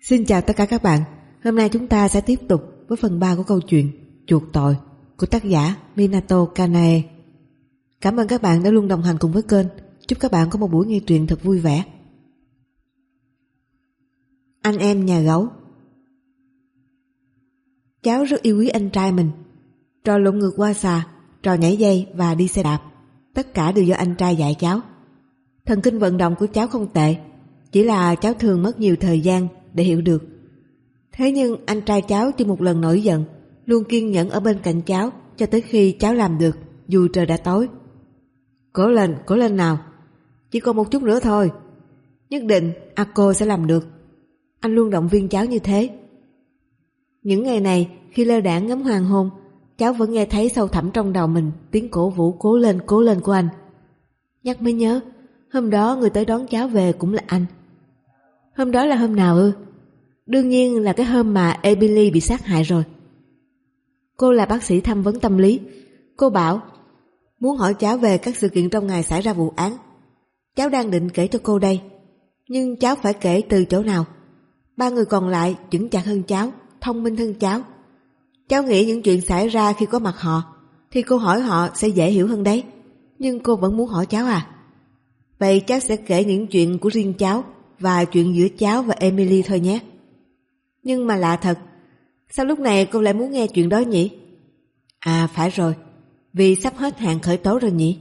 Xin chào tất cả các bạn. Hôm nay chúng ta sẽ tiếp tục với phần 3 của câu chuyện Chuộc tội của tác giả Minato Kanae. Cảm ơn các bạn đã luôn đồng hành cùng với kênh. Chúc các bạn có một buổi nghe truyện thật vui vẻ. Anh em nhà gấu. Cháu rất yêu quý anh trai mình. Trò lộn ngược qua xà, trò nhảy dây và đi xe đạp, tất cả đều do anh trai dạy cháu. Thần kinh vận động của cháu không tệ, chỉ là cháu thường mất nhiều thời gian để hiểu được. Thế nhưng anh trai cháu chưa một lần nổi giận, luôn kiên nhẫn ở bên cạnh cháu cho tới khi cháu làm được, dù trời đã tối. Cố lên nào, chỉ còn một chút nữa thôi, nhất định Ako sẽ làm được. Anh luôn động viên cháu như thế. Những ngày này khi lơ đãng ngắm hoàng hôn, cháu vẫn nghe thấy sâu thẳm trong đầu mình tiếng cổ vũ cố lên của anh. Nhắc mới nhớ, hôm đó người tới đón cháu về cũng là anh. Hôm đó là hôm nào ư? Đương nhiên là cái hôm mà Emily bị sát hại rồi. Cô là bác sĩ tham vấn tâm lý. Cô bảo muốn hỏi cháu về các sự kiện trong ngày xảy ra vụ án. Cháu đang định kể cho cô đây, nhưng cháu phải kể từ chỗ nào? Ba người còn lại chững chạc hơn cháu, thông minh hơn cháu. Cháu nghĩ những chuyện xảy ra khi có mặt họ thì cô hỏi họ sẽ dễ hiểu hơn đấy. Nhưng cô vẫn muốn hỏi cháu à? Vậy cháu sẽ kể những chuyện của riêng cháu và chuyện giữa cháu và Emily thôi nhé. Nhưng mà lạ thật, sao lúc này cô lại muốn nghe chuyện đó nhỉ? À phải rồi, vì sắp hết hạn khởi tố rồi nhỉ.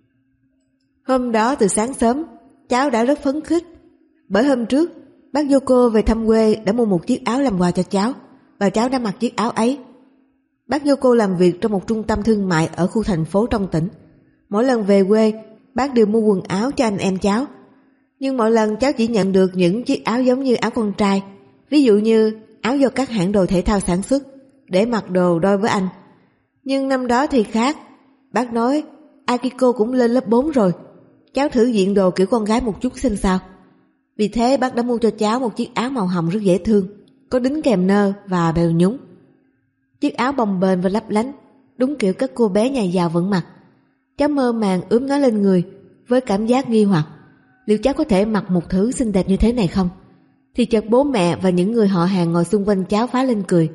Hôm đó từ sáng sớm cháu đã rất phấn khích, bởi hôm trước bác Yoko về thăm quê đã mua một chiếc áo làm quà cho cháu, và cháu đã mặc chiếc áo ấy. Bác Yoko làm việc trong một trung tâm thương mại ở khu thành phố trong tỉnh. Mỗi lần về quê, bác đều mua quần áo cho anh em cháu. Nhưng mỗi lần cháu chỉ nhận được những chiếc áo giống như áo con trai, ví dụ như áo do các hãng đồ thể thao sản xuất, để mặc đồ đôi với anh. Nhưng năm đó thì khác. Bác nói Akiko cũng lên lớp 4 rồi, cháu thử diện đồ kiểu con gái một chút xem sao. Vì thế bác đã mua cho cháu một chiếc áo màu hồng rất dễ thương, có đính kèm nơ và bèo nhúng. Chiếc áo bồng bềnh và lấp lánh, đúng kiểu các cô bé nhà giàu vẫn mặc. Cháu mơ màng ướm nó lên người với cảm giác nghi hoặc, liệu cháu có thể mặc một thứ xinh đẹp như thế này không? Thì chợt bố mẹ và những người họ hàng ngồi xung quanh cháu phá lên cười.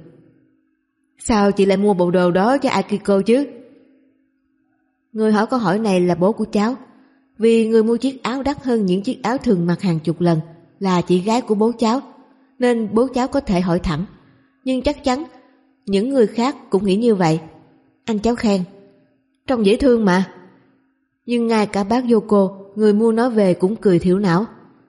Sao chị lại mua bộ đồ đó cho Akiko chứ? Người hỏi câu hỏi này là bố của cháu, vì người mua chiếc áo đắt hơn những chiếc áo thường mặc hàng chục lần là chị gái của bố cháu, nên bố cháu có thể hỏi thẳng. Nhưng chắc chắn những người khác cũng nghĩ như vậy. Anh cháu khen, trông dễ thương mà. Nhưng ngay cả bác Yoko, người mua nó về, cũng cười thiểu não.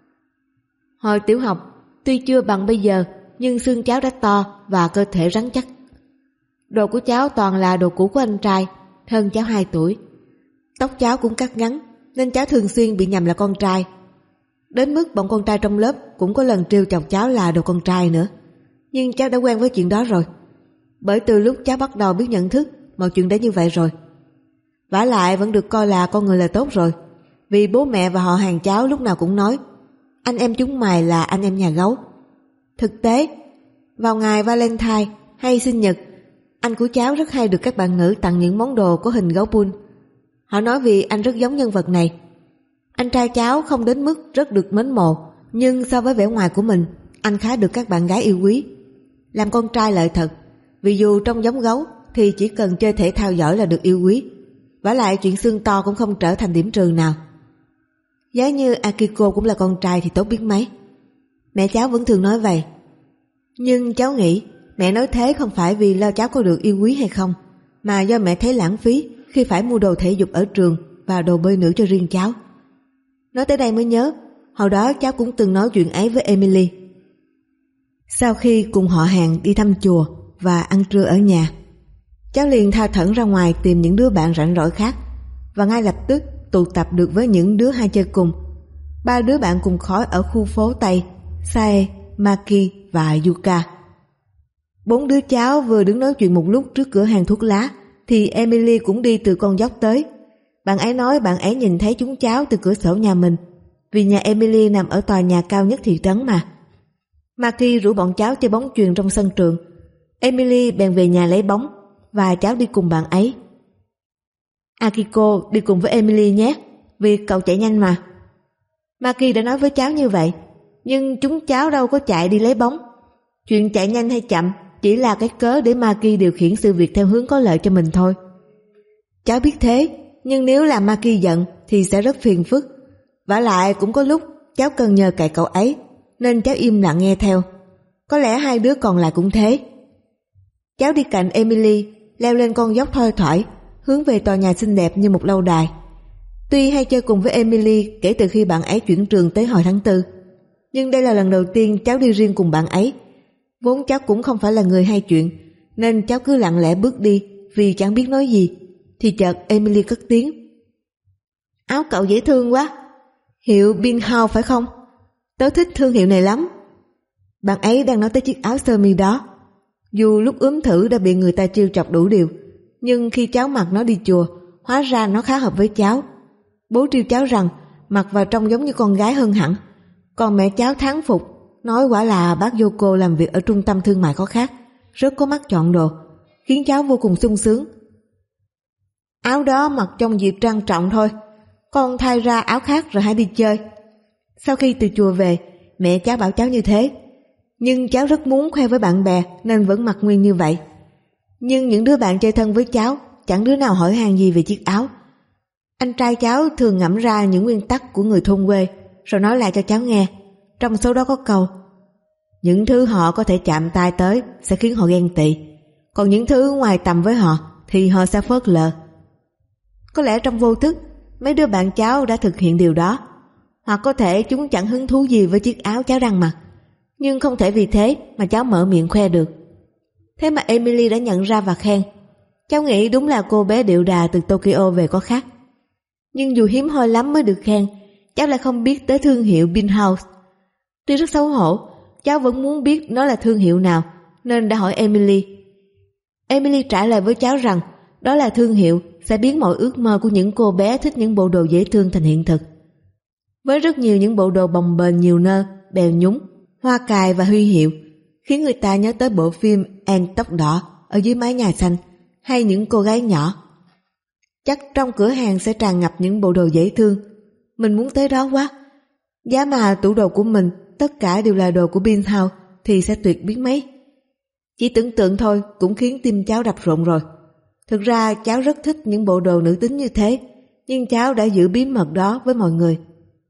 Hồi tiểu học, tuy chưa bằng bây giờ, nhưng xương cháu đã to và cơ thể rắn chắc. Đồ của cháu toàn là đồ cũ của anh trai, hơn cháu 2 tuổi. Tóc cháu cũng cắt ngắn, nên cháu thường xuyên bị nhầm là con trai. Đến mức bọn con trai trong lớp cũng có lần trêu chọc cháu là đồ con trai nữa. Nhưng cháu đã quen với chuyện đó rồi, bởi từ lúc cháu bắt đầu biết nhận thức, mọi chuyện đã như vậy rồi. Vả lại vẫn được coi là con người là tốt rồi, vì bố mẹ và họ hàng cháu lúc nào cũng nói anh em chúng mày là anh em nhà gấu. Thực tế, vào ngày Valentine hay sinh nhật, anh của cháu rất hay được các bạn nữ tặng những món đồ có hình gấu Bull. Họ nói vì anh rất giống nhân vật này. Anh trai cháu không đến mức rất được mến mộ, nhưng so với vẻ ngoài của mình, anh khá được các bạn gái yêu quý. Làm con trai lợi thật, vì dù trông giống gấu thì chỉ cần chơi thể thao giỏi là được yêu quý. Vả lại chuyện xương to cũng không trở thành điểm trừ nào. Giá như Akiko cũng là con trai thì tốt biết mấy. Mẹ cháu vẫn thường nói vậy. Nhưng cháu nghĩ mẹ nói thế không phải vì lo cháu có được yêu quý hay không, mà do mẹ thấy lãng phí khi phải mua đồ thể dục ở trường và đồ bơi nữ cho riêng cháu. Nói tới đây mới nhớ, hồi đó cháu cũng từng nói chuyện ấy với Emily. Sau khi cùng họ hàng đi thăm chùa và ăn trưa ở nhà, cháu liền tha thẩn ra ngoài tìm những đứa bạn rảnh rỗi khác, và ngay lập tức tụ tập được với những đứa hay chơi cùng. 3 đứa bạn cùng khói ở khu phố Tây, Sae, Maki và Yuka. 4 đứa cháu vừa đứng nói chuyện một lúc trước cửa hàng thuốc lá thì Emily cũng đi từ con dốc tới. Bạn ấy nói bạn ấy nhìn thấy chúng cháu từ cửa sổ nhà mình, vì nhà Emily nằm ở tòa nhà cao nhất thị trấn mà. Maki rủ bọn cháu chơi bóng chuyền trong sân trường. Emily bèn về nhà lấy bóng và cháu đi cùng bạn ấy. Akiko đi cùng với Emily nhé, vì cậu chạy nhanh mà. Maki đã nói với cháu như vậy, nhưng chúng cháu đâu có chạy đi lấy bóng, Chuyện chạy nhanh hay chậm chỉ là cái cớ để Maki điều khiển sự việc theo hướng có lợi cho mình thôi. Cháu biết thế, nhưng nếu làm Maki giận thì sẽ rất phiền phức. Vả lại cũng có lúc cháu cần nhờ cậy cậu ấy, nên cháu im lặng nghe theo. Có lẽ hai đứa còn lại cũng thế. Cháu đi cạnh Emily, leo lên con dốc thoai thoải, hướng về tòa nhà xinh đẹp như một lâu đài. Tuy hay chơi cùng với Emily kể từ khi bạn ấy chuyển trường tới hồi tháng 4, nhưng đây là lần đầu tiên cháu đi riêng cùng bạn ấy. Vốn cháu cũng không phải là người hay chuyện, nên cháu cứ lặng lẽ bước đi vì chẳng biết nói gì. Thì chợt Emily cất tiếng: "Áo cậu dễ thương quá. Hiệu Binhouse phải không? Tớ thích thương hiệu này lắm." Bạn ấy đang nói tới chiếc áo sơ mi đó. Dù lúc ướm thử đã bị người ta trêu chọc đủ điều, nhưng khi cháu mặc nó đi chùa, hóa ra nó khá hợp với cháu. Bố trêu cháu rằng mặc vào trông giống như con gái hơn hẳn. Còn mẹ cháu thán phục, nói quả là bác Yoko làm việc ở trung tâm thương mại có khác, rất có mắt chọn đồ, khiến cháu vô cùng sung sướng. Áo đó mặc trong dịp trang trọng thôi, con thay ra áo khác rồi hãy đi chơi. Sau khi từ chùa về, mẹ cháu bảo cháu như thế, nhưng cháu rất muốn khoe với bạn bè nên vẫn mặc nguyên như vậy. Nhưng những đứa bạn chơi thân với cháu chẳng đứa nào hỏi han gì về chiếc áo. Anh trai cháu thường ngẫm ra những nguyên tắc của người thôn quê rồi nói lại cho cháu nghe. Trong số đó có câu: những thứ họ có thể chạm tay tới sẽ khiến họ ghen tị, còn những thứ ngoài tầm với họ thì họ sẽ phớt lờ. Có lẽ trong vô thức mấy đứa bạn cháu đã thực hiện điều đó, hoặc có thể chúng chẳng hứng thú gì với chiếc áo cháu đang mặc, nhưng không thể vì thế mà cháu mở miệng khoe được. Thế mà Emily đã nhận ra và khen. Cháu nghĩ đúng là cô bé điệu đà từ Tokyo về có khác. Nhưng dù hiếm hoi lắm mới được khen, cháu lại không biết tới thương hiệu Binhouse. Tuy rất xấu hổ, cháu vẫn muốn biết nó là thương hiệu nào, nên đã hỏi Emily. Emily trả lời với cháu rằng đó là thương hiệu sẽ biến mọi ước mơ của những cô bé thích những bộ đồ dễ thương thành hiện thực. Với rất nhiều những bộ đồ bồng bềnh nhiều nơ, bèo nhúng, hoa cài và huy hiệu, khiến người ta nhớ tới bộ phim Anne tóc đỏ ở dưới mái nhà xanh, hay những cô gái nhỏ. Chắc trong cửa hàng sẽ tràn ngập những bộ đồ dễ thương. Mình muốn tới đó quá. Giá mà tủ đồ của mình tất cả đều là đồ của Binhouse thì sẽ tuyệt biến mấy. Chỉ tưởng tượng thôi cũng khiến tim cháu đập rộn rồi. Thực ra cháu rất thích những bộ đồ nữ tính như thế, nhưng cháu đã giữ bí mật đó với mọi người.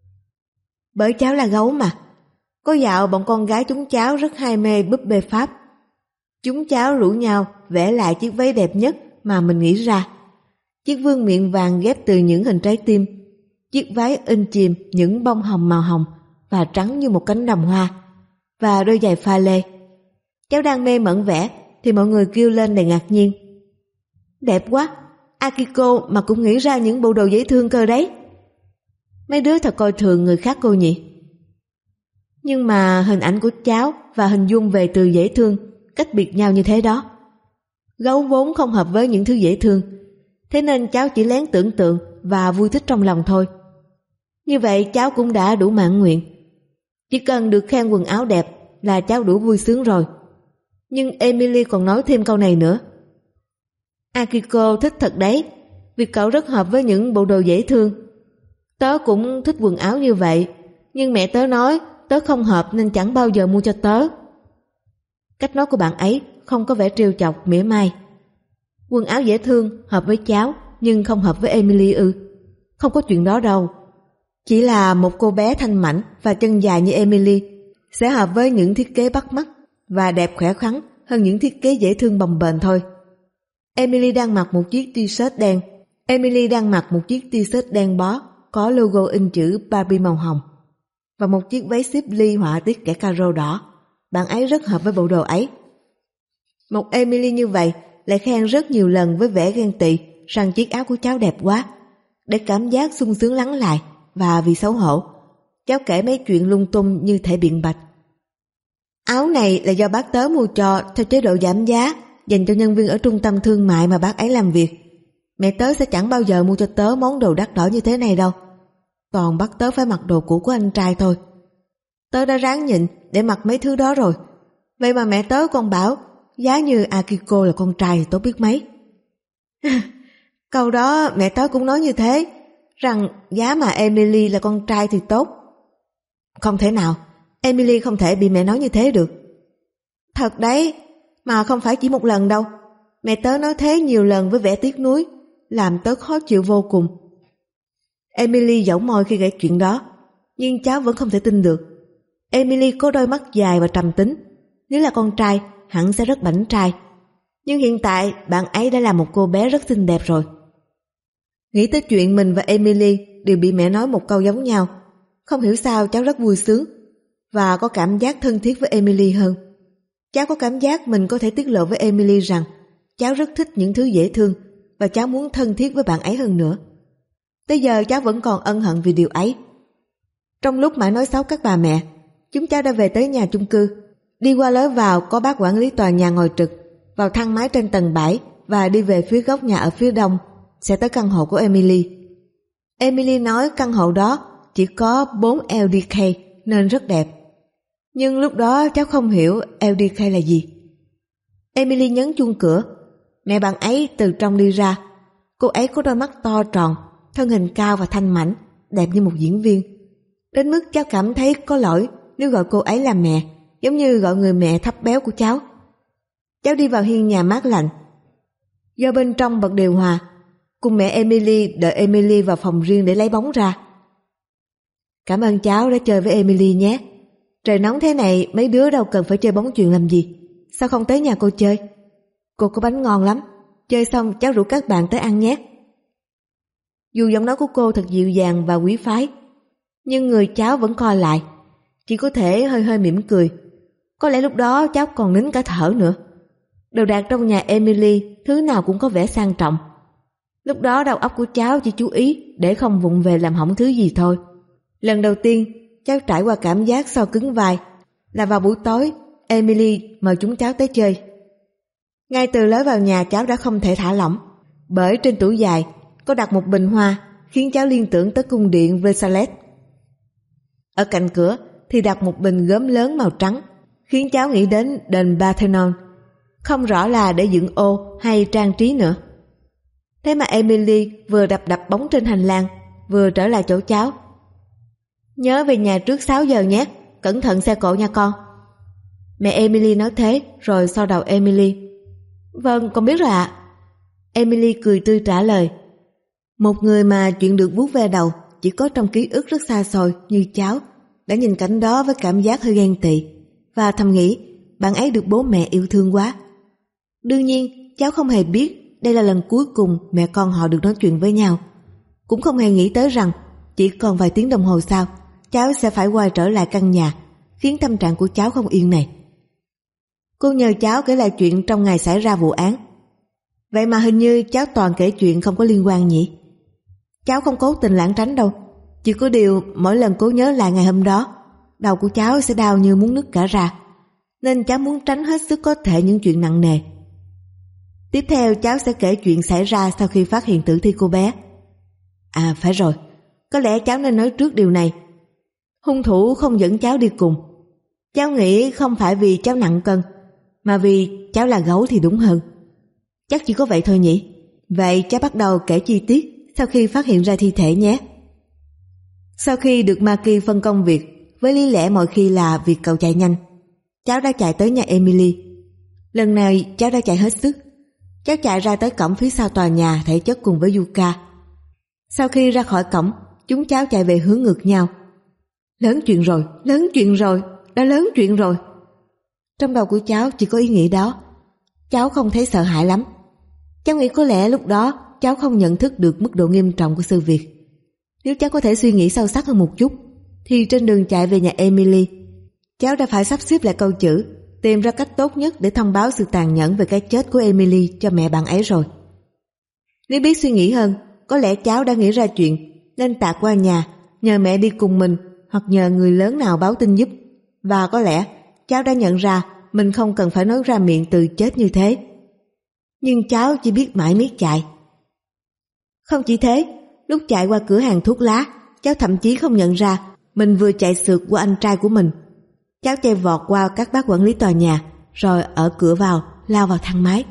Bởi cháu là gấu mà. Có dạo bọn con gái chúng cháu rất hay mê búp bê Pháp. Chúng cháu rủ nhau vẽ lại chiếc váy đẹp nhất mà mình nghĩ ra. Chiếc vương miện vàng ghép từ những hình trái tim, chiếc váy in chìm những bông hồng màu hồng và trắng như một cánh đồng hoa, và đôi giày pha lê. Cháu đang mê mẩn vẽ thì mọi người kêu lên đầy ngạc nhiên: "Đẹp quá, Akiko mà cũng nghĩ ra những bộ đồ dễ thương cơ đấy." Mấy đứa thật coi thường người khác cô nhỉ. Nhưng mà hình ảnh của cháu và hình dung về từ dễ thương cách biệt nhau như thế đó. Gấu vốn không hợp với những thứ dễ thương, thế nên cháu chỉ lén tưởng tượng và vui thích trong lòng thôi. Như vậy cháu cũng đã đủ mãn nguyện. Chỉ cần được khen quần áo đẹp là cháu đủ vui sướng rồi. Nhưng Emily còn nói thêm câu này nữa: "Akiko thích thật đấy, vì cậu rất hợp với những bộ đồ dễ thương. Tớ cũng thích quần áo như vậy, nhưng mẹ tớ nói tớ không hợp nên chẳng bao giờ mua cho tớ." Cách nói của bạn ấy không có vẻ trêu chọc mỉa mai. Quần áo dễ thương hợp với cháu nhưng không hợp với Emily ư? Không có chuyện đó đâu. Chỉ là một cô bé thanh mảnh và chân dài như Emily sẽ hợp với những thiết kế bắt mắt và đẹp khỏe khoắn hơn những thiết kế dễ thương bồng bềnh thôi. Emily đang mặc một chiếc t-shirt đen bó có logo in chữ Barbie màu hồng và một chiếc váy xếp ly họa tiết kẻ caro đỏ. Bạn ấy rất hợp với bộ đồ ấy. Một Emily như vậy lại khen rất nhiều lần với vẻ ghen tị rằng chiếc áo của cháu đẹp quá. Để cảm giác sung sướng lắng lại, và vì xấu hổ, cháu kể mấy chuyện lung tung như thể biện bạch: "Áo này là do bác tớ mua cho theo chế độ giảm giá dành cho nhân viên ở trung tâm thương mại mà bác ấy làm việc. Mẹ tớ sẽ chẳng bao giờ mua cho tớ món đồ đắt đỏ như thế này đâu. Toàn bắt tớ phải mặc đồ cũ của anh trai thôi. Tớ đã ráng nhịn để mặc mấy thứ đó rồi. Vậy mà mẹ tớ còn bảo giá như Akiko là con trai thì tốt biết mấy." Câu đó mẹ tớ cũng nói như thế, rằng giá mà Emily là con trai thì tốt. Không thể nào, Emily không thể bị mẹ nói như thế được. Thật đấy, mà không phải chỉ một lần đâu. Mẹ tớ nói thế nhiều lần với vẻ tiếc nuối, làm tớ khó chịu vô cùng. Emily dẫu môi khi kể chuyện đó, nhưng cháu vẫn không thể tin được. Emily có đôi mắt dài và trầm tính, nếu là con trai hẳn sẽ rất bảnh trai. Nhưng hiện tại bạn ấy đã là một cô bé rất xinh đẹp rồi. Nghĩ tới chuyện mình và Emily đều bị mẹ nói một câu giống nhau, không hiểu sao cháu rất vui sướng và có cảm giác thân thiết với Emily hơn. Cháu có cảm giác mình có thể tiết lộ với Emily rằng cháu rất thích những thứ dễ thương và cháu muốn thân thiết với bạn ấy hơn nữa. Tới giờ cháu vẫn còn ân hận vì điều ấy. Trong lúc mãi nói xấu các bà mẹ, chúng cháu đã về tới nhà chung cư. Đi qua lối vào có bác quản lý tòa nhà ngồi trực, vào thang máy trên tầng 7 và đi về phía góc nhà ở phía đông sẽ tới căn hộ của Emily. Emily nói căn hộ đó chỉ có 4 LDK nên rất đẹp. Nhưng lúc đó cháu không hiểu LDK là gì. Emily nhấn chuông cửa. Mẹ bạn ấy từ trong đi ra. Cô ấy có đôi mắt to tròn, thân hình cao và thanh mảnh, đẹp như một diễn viên. Đến mức cháu cảm thấy có lỗi nếu gọi cô ấy là mẹ, giống như gọi người mẹ thấp béo của cháu. Cháu đi vào hiên nhà mát lạnh. Do bên trong bật điều hòa, cùng mẹ Emily đợi Emily vào phòng riêng để lấy bóng ra. Cảm ơn cháu đã chơi với Emily nhé. Trời nóng thế này mấy đứa đâu cần phải chơi bóng chuyền làm gì. Sao không tới nhà cô chơi? Cô có bánh ngon lắm. Chơi xong cháu rủ các bạn tới ăn nhé. Dù giọng nói của cô thật dịu dàng và quý phái, nhưng người cháu vẫn co lại, chỉ có thể hơi hơi mỉm cười. Có lẽ lúc đó cháu còn nín cả thở nữa. Đồ đạc trong nhà Emily thứ nào cũng có vẻ sang trọng. Lúc đó đầu óc của cháu chỉ chú ý để không vụng về làm hỏng thứ gì thôi. Lần đầu tiên cháu trải qua cảm giác so cứng vai là vào buổi tối Emily mời chúng cháu tới chơi. Ngay từ lối vào nhà cháu đã không thể thả lỏng, bởi trên tủ dài có đặt một bình hoa khiến cháu liên tưởng tới cung điện Versailles. Ở cạnh cửa thì đặt một bình gốm lớn màu trắng khiến cháu nghĩ đến đền Parthenon, không rõ là để dựng ô hay trang trí nữa. Thế mà Emily vừa đập bóng trên hành lang, vừa trở lại chỗ cháu. Nhớ về nhà trước 6 giờ nhé, cẩn thận xe cộ nha con. Mẹ Emily nói thế rồi xoa đầu Emily. Vâng, con biết rồi ạ. Emily cười tươi trả lời. Một người mà chuyện được vuốt ve đầu chỉ có trong ký ức rất xa xôi như cháu đã nhìn cảnh đó với cảm giác hơi ghen tị và thầm nghĩ bạn ấy được bố mẹ yêu thương quá. Đương nhiên cháu không hề biết đây là lần cuối cùng mẹ con họ được nói chuyện với nhau, cũng không hề nghĩ tới rằng chỉ còn vài tiếng đồng hồ sau cháu sẽ phải quay trở lại căn nhà khiến tâm trạng của cháu không yên này. Cô nhờ cháu kể lại chuyện trong ngày xảy ra vụ án. Vậy mà hình như cháu toàn kể chuyện không có liên quan nhỉ? Cháu không cố tình lảng tránh đâu, chỉ có điều mỗi lần cố nhớ lại ngày hôm đó, đầu của cháu sẽ đau như muốn nứt cả ra, nên cháu muốn tránh hết sức có thể những chuyện nặng nề. Tiếp theo cháu sẽ kể chuyện xảy ra sau khi phát hiện tử thi cô bé. À phải rồi, có lẽ cháu nên nói trước điều này. Hung thủ không dẫn cháu đi cùng. Cháu nghĩ không phải vì cháu nặng cân, mà vì cháu là gấu thì đúng hơn. Chắc chỉ có vậy thôi nhỉ? Vậy cháu bắt đầu kể chi tiết sau khi phát hiện ra thi thể nhé. Sau khi được Maki phân công việc, với lý lẽ mọi khi là việc cậu chạy nhanh, cháu đã chạy tới nhà Emily. Lần này cháu đã chạy hết sức. Cháu chạy ra tới cổng phía sau tòa nhà thể chất cùng với Yuka. Sau khi ra khỏi cổng, chúng cháu chạy về hướng ngược nhau. Lớn chuyện rồi, đã lớn chuyện rồi. Trong đầu của cháu chỉ có ý nghĩ đó. Cháu không thấy sợ hãi lắm. Cháu nghĩ có lẽ lúc đó cháu không nhận thức được mức độ nghiêm trọng của sự việc. Nếu cháu có thể suy nghĩ sâu sắc hơn một chút, thì trên đường chạy về nhà Emily, cháu đã phải sắp xếp lại câu chữ, tìm ra cách tốt nhất để thông báo sự tàn nhẫn về cái chết của Emily cho mẹ bạn ấy rồi. Nếu biết suy nghĩ hơn, có lẽ cháu đã nghĩ ra chuyện nên tạt qua nhà, nhờ mẹ đi cùng mình hoặc nhờ người lớn nào báo tin giúp. Và có lẽ cháu đã nhận ra mình không cần phải nói ra miệng từ chết như thế. Nhưng cháu chỉ biết mãi miết chạy. Không chỉ thế, lúc chạy qua cửa hàng thuốc lá, cháu thậm chí không nhận ra mình vừa chạy sượt qua anh trai của mình. Cháu chạy vọt qua các bác quản lý tòa nhà, rồi ở cửa vào, lao vào thang máy.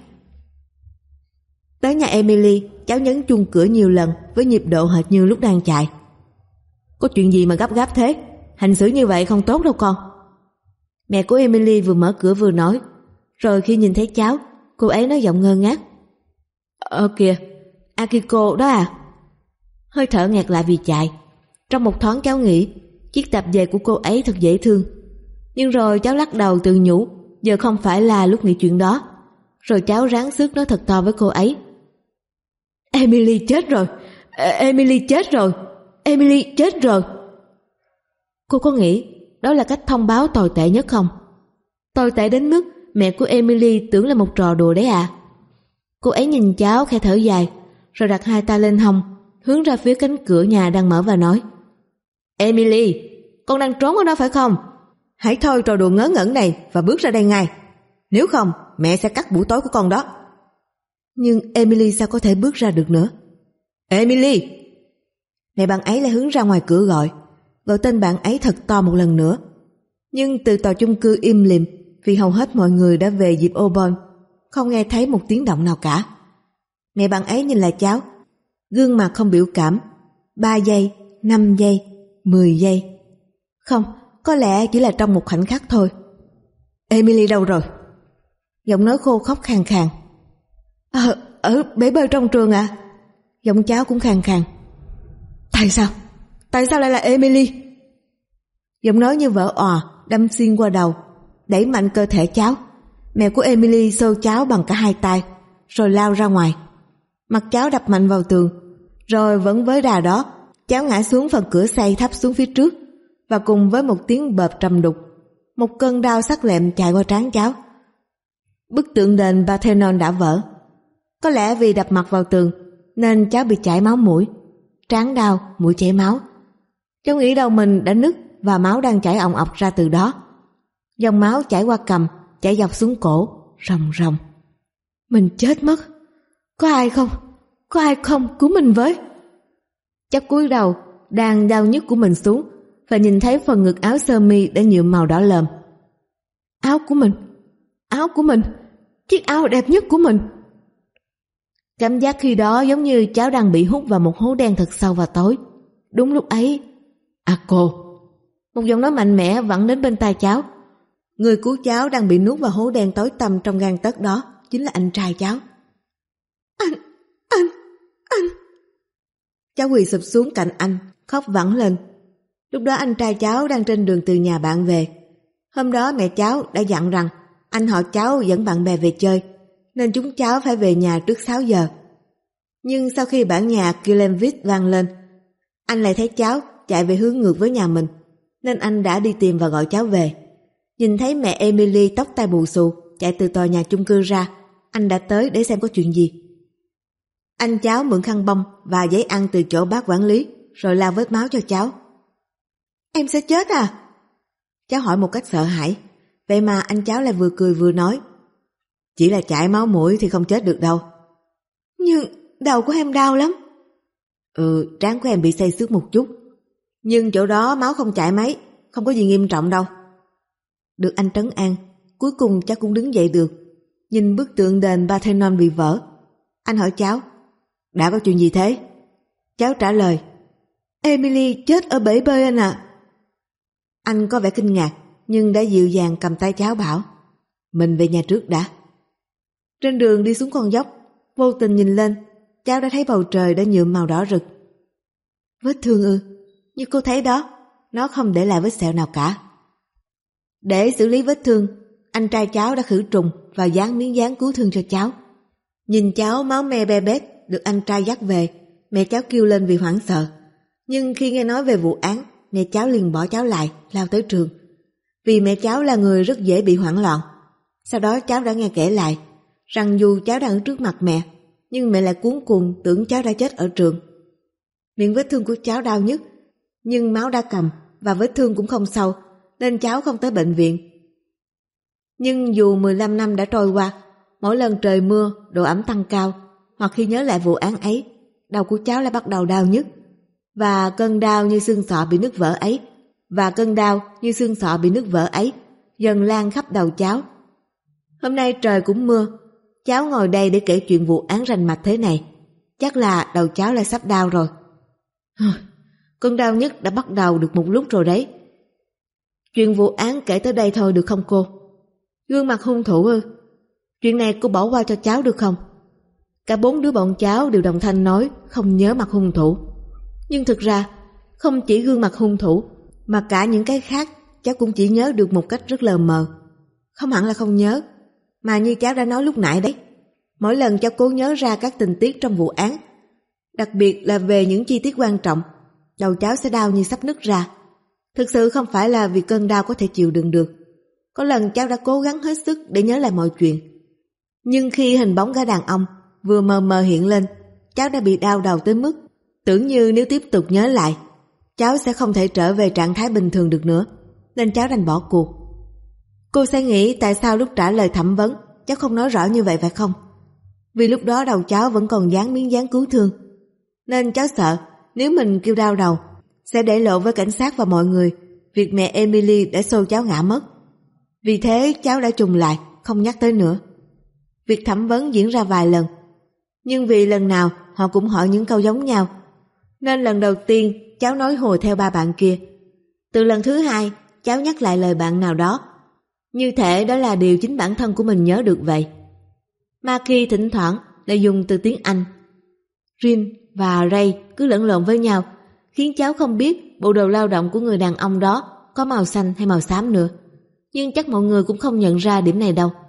Tới nhà Emily, cháu nhấn chuông cửa nhiều lần với nhịp độ hệt như lúc đang chạy. Có chuyện gì mà gấp gáp thế? Hành xử như vậy không tốt đâu con. Mẹ của Emily vừa mở cửa vừa nói, Rồi khi nhìn thấy cháu, cô ấy nói giọng ngơ ngác: Kìa, Akiko đó à? Hơi thở nghẹt lại vì chạy. Trong một thoáng cháu nghĩ chiếc tạp dề của cô ấy thật dễ thương. Nhưng rồi cháu lắc đầu tự nhủ giờ không phải là lúc nghĩ chuyện đó. Rồi cháu ráng sức nói thật to với cô ấy: Emily chết rồi, Emily chết rồi, Emily chết rồi. Cô có nghĩ đó là cách thông báo tồi tệ nhất không? Tồi tệ đến mức mẹ của Emily tưởng là một trò đùa đấy à? Cô ấy nhìn cháu khẽ thở dài, rồi đặt hai tay lên hông, hướng ra phía cánh cửa nhà đang mở và nói: Emily, con đang trốn ở đó phải không? Hãy thôi trò đùa ngớ ngẩn này và bước ra đây ngay. Nếu không, mẹ sẽ cắt buổi tối của con đó. Nhưng Emily sao có thể bước ra được nữa? Emily! Mẹ bạn ấy lại hướng ra ngoài cửa gọi tên bạn ấy thật to một lần nữa. Nhưng từ tòa chung cư im lìm vì hầu hết mọi người đã về dịp Obon, không nghe thấy một tiếng động nào cả. Mẹ bạn ấy nhìn lại cháu, gương mặt không biểu cảm. 3 giây, 5 giây, 10 giây. Không, có lẽ chỉ là trong một khoảnh khắc thôi. Emily đâu rồi? Giọng nói khô khóc khàn khàn. Ở bể bơi trong trường ạ. Giọng cháu cũng khàn khàn. Tại sao lại là Emily? Giọng nói như vỡ òa đâm xuyên qua đầu, đẩy mạnh cơ thể cháu. Mẹ của Emily xô cháu bằng cả hai tay, rồi lao ra ngoài. Mặt cháu đập mạnh vào tường, rồi vẫn với đà đó, cháu ngã xuống phần cửa xây thấp xuống phía trước, và cùng với một tiếng bợp trầm đục, một cơn đau sắc lẹm chạy qua trán cháu. Bức tượng đền Parthenon đã vỡ. Có lẽ vì đập mặt vào tường nên cháu bị chảy máu mũi, trán đau, mũi chảy máu. Cháu nghĩ đầu mình đã nứt và máu đang chảy òng ọc ra từ đó. Dòng máu chảy qua cằm, chảy dọc xuống cổ, ròng ròng. Mình chết mất. Có ai không? Có ai không cứu mình với? Cháu cúi đầu đang đau nhức của mình xuống và nhìn thấy phần ngực áo sơ mi đã nhuộm màu đỏ lờm. Áo của mình, chiếc áo đẹp nhất của mình. Cảm giác khi đó giống như cháu đang bị hút vào một hố đen thật sâu và tối. Đúng lúc ấy, cô. Một giọng nói mạnh mẽ vẳng đến bên tai cháu. Người cứu cháu đang bị nuốt vào hố đen tối tăm trong gang tấc đó chính là anh trai cháu. Anh. Cháu quỳ sụp xuống cạnh anh, khóc vẳng lên. Lúc đó anh trai cháu đang trên đường từ nhà bạn về. Hôm đó mẹ cháu đã dặn rằng anh họ cháu dẫn bạn bè về chơi, nên chúng cháu phải về nhà trước 6 giờ. Nhưng sau khi bản nhạc Glenville vang lên, anh lại thấy cháu chạy về hướng ngược với nhà mình, nên anh đã đi tìm và gọi cháu về. Nhìn thấy mẹ Emily tóc tai bù xù chạy từ tòa nhà chung cư ra, anh đã tới để xem có chuyện gì. Anh cháu mượn khăn bông và giấy ăn từ chỗ bác quản lý, rồi lau vết máu cho cháu. Em sẽ chết à? Cháu hỏi một cách sợ hãi. Vậy mà anh cháu lại vừa cười vừa nói: Chỉ là chảy máu mũi thì không chết được đâu. Nhưng đầu của em đau lắm. Trán của em bị xây xước một chút, nhưng chỗ đó máu không chảy mấy, không có gì nghiêm trọng đâu. Được anh trấn an, cuối cùng cháu cũng đứng dậy được. Nhìn bức tượng đền Parthenon bị vỡ, anh hỏi cháu: Đã có chuyện gì thế? Cháu trả lời: Emily chết ở bể bơi anh ạ. Anh có vẻ kinh ngạc, nhưng đã dịu dàng cầm tay cháu bảo: Mình về nhà trước đã. Trên đường đi xuống con dốc, vô tình nhìn lên, cháu đã thấy bầu trời đã nhuộm màu đỏ rực. Vết thương ư? Như cô thấy đó, nó không để lại vết sẹo nào cả. Để xử lý vết thương, anh trai cháu đã khử trùng và dán miếng dán cứu thương cho cháu. Nhìn cháu máu me be bét được anh trai dắt về, mẹ cháu kêu lên vì hoảng sợ. Nhưng khi nghe nói về vụ án, mẹ cháu liền bỏ cháu lại, lao tới trường. Vì mẹ cháu là người rất dễ bị hoảng loạn. Sau đó cháu đã nghe kể lại rằng dù cháu đang ở trước mặt mẹ, nhưng mẹ lại cuống cuồng tưởng cháu đã chết ở trường. Miệng vết thương của cháu đau nhức, nhưng máu đã cầm và vết thương cũng không sâu, nên cháu không tới bệnh viện. Nhưng dù 15 năm đã trôi qua, mỗi lần trời mưa, độ ẩm tăng cao, hoặc khi nhớ lại vụ án ấy, đầu của cháu lại bắt đầu đau nhức. Và cơn đau như xương sọ bị nứt vỡ ấy, dần lan khắp đầu cháu. Hôm nay trời cũng mưa, cháu ngồi đây để kể chuyện vụ án rành mạch thế này. Chắc là đầu cháu lại sắp đau rồi. Cơn đau nhức đã bắt đầu được một lúc rồi đấy. Chuyện vụ án kể tới đây thôi được không cô? Gương mặt hung thủ ư? Chuyện này cô bỏ qua cho cháu được không? Cả 4 đứa bọn cháu đều đồng thanh nói không nhớ mặt hung thủ. Nhưng thực ra, không chỉ gương mặt hung thủ, mà cả những cái khác cháu cũng chỉ nhớ được một cách rất lờ mờ. Không hẳn là không nhớ, mà như cháu đã nói lúc nãy đấy, mỗi lần cháu cố nhớ ra các tình tiết trong vụ án, đặc biệt là về những chi tiết quan trọng, đầu cháu sẽ đau như sắp nứt ra. Thực sự không phải là vì cơn đau có thể chịu đựng được. Có lần cháu đã cố gắng hết sức để nhớ lại mọi chuyện, nhưng khi hình bóng gã đàn ông vừa mờ mờ hiện lên, cháu đã bị đau đầu tới mức tưởng như nếu tiếp tục nhớ lại, cháu sẽ không thể trở về trạng thái bình thường được nữa, nên cháu đành bỏ cuộc. Cô sẽ nghĩ tại sao lúc trả lời thẩm vấn cháu không nói rõ như vậy phải không? Vì lúc đó đầu cháu vẫn còn dán miếng dán cứu thương, nên cháu sợ nếu mình kêu đau đầu sẽ để lộ với cảnh sát và mọi người việc mẹ Emily đã xô cháu ngã mất. Vì thế cháu đã trùng lại, không nhắc tới nữa. Việc thẩm vấn diễn ra vài lần, nhưng vì lần nào họ cũng hỏi những câu giống nhau, nên lần đầu tiên cháu nói hùa theo ba bạn kia. Từ lần thứ hai, cháu nhắc lại lời bạn nào đó, như thể đó là điều chính bản thân của mình nhớ được vậy. Maki thỉnh thoảng lại dùng từ tiếng Anh. Rin và Ray cứ lẫn lộn với nhau, khiến cháu không biết bộ đồ lao động của người đàn ông đó có màu xanh hay màu xám nữa. Nhưng chắc mọi người cũng không nhận ra điểm này đâu.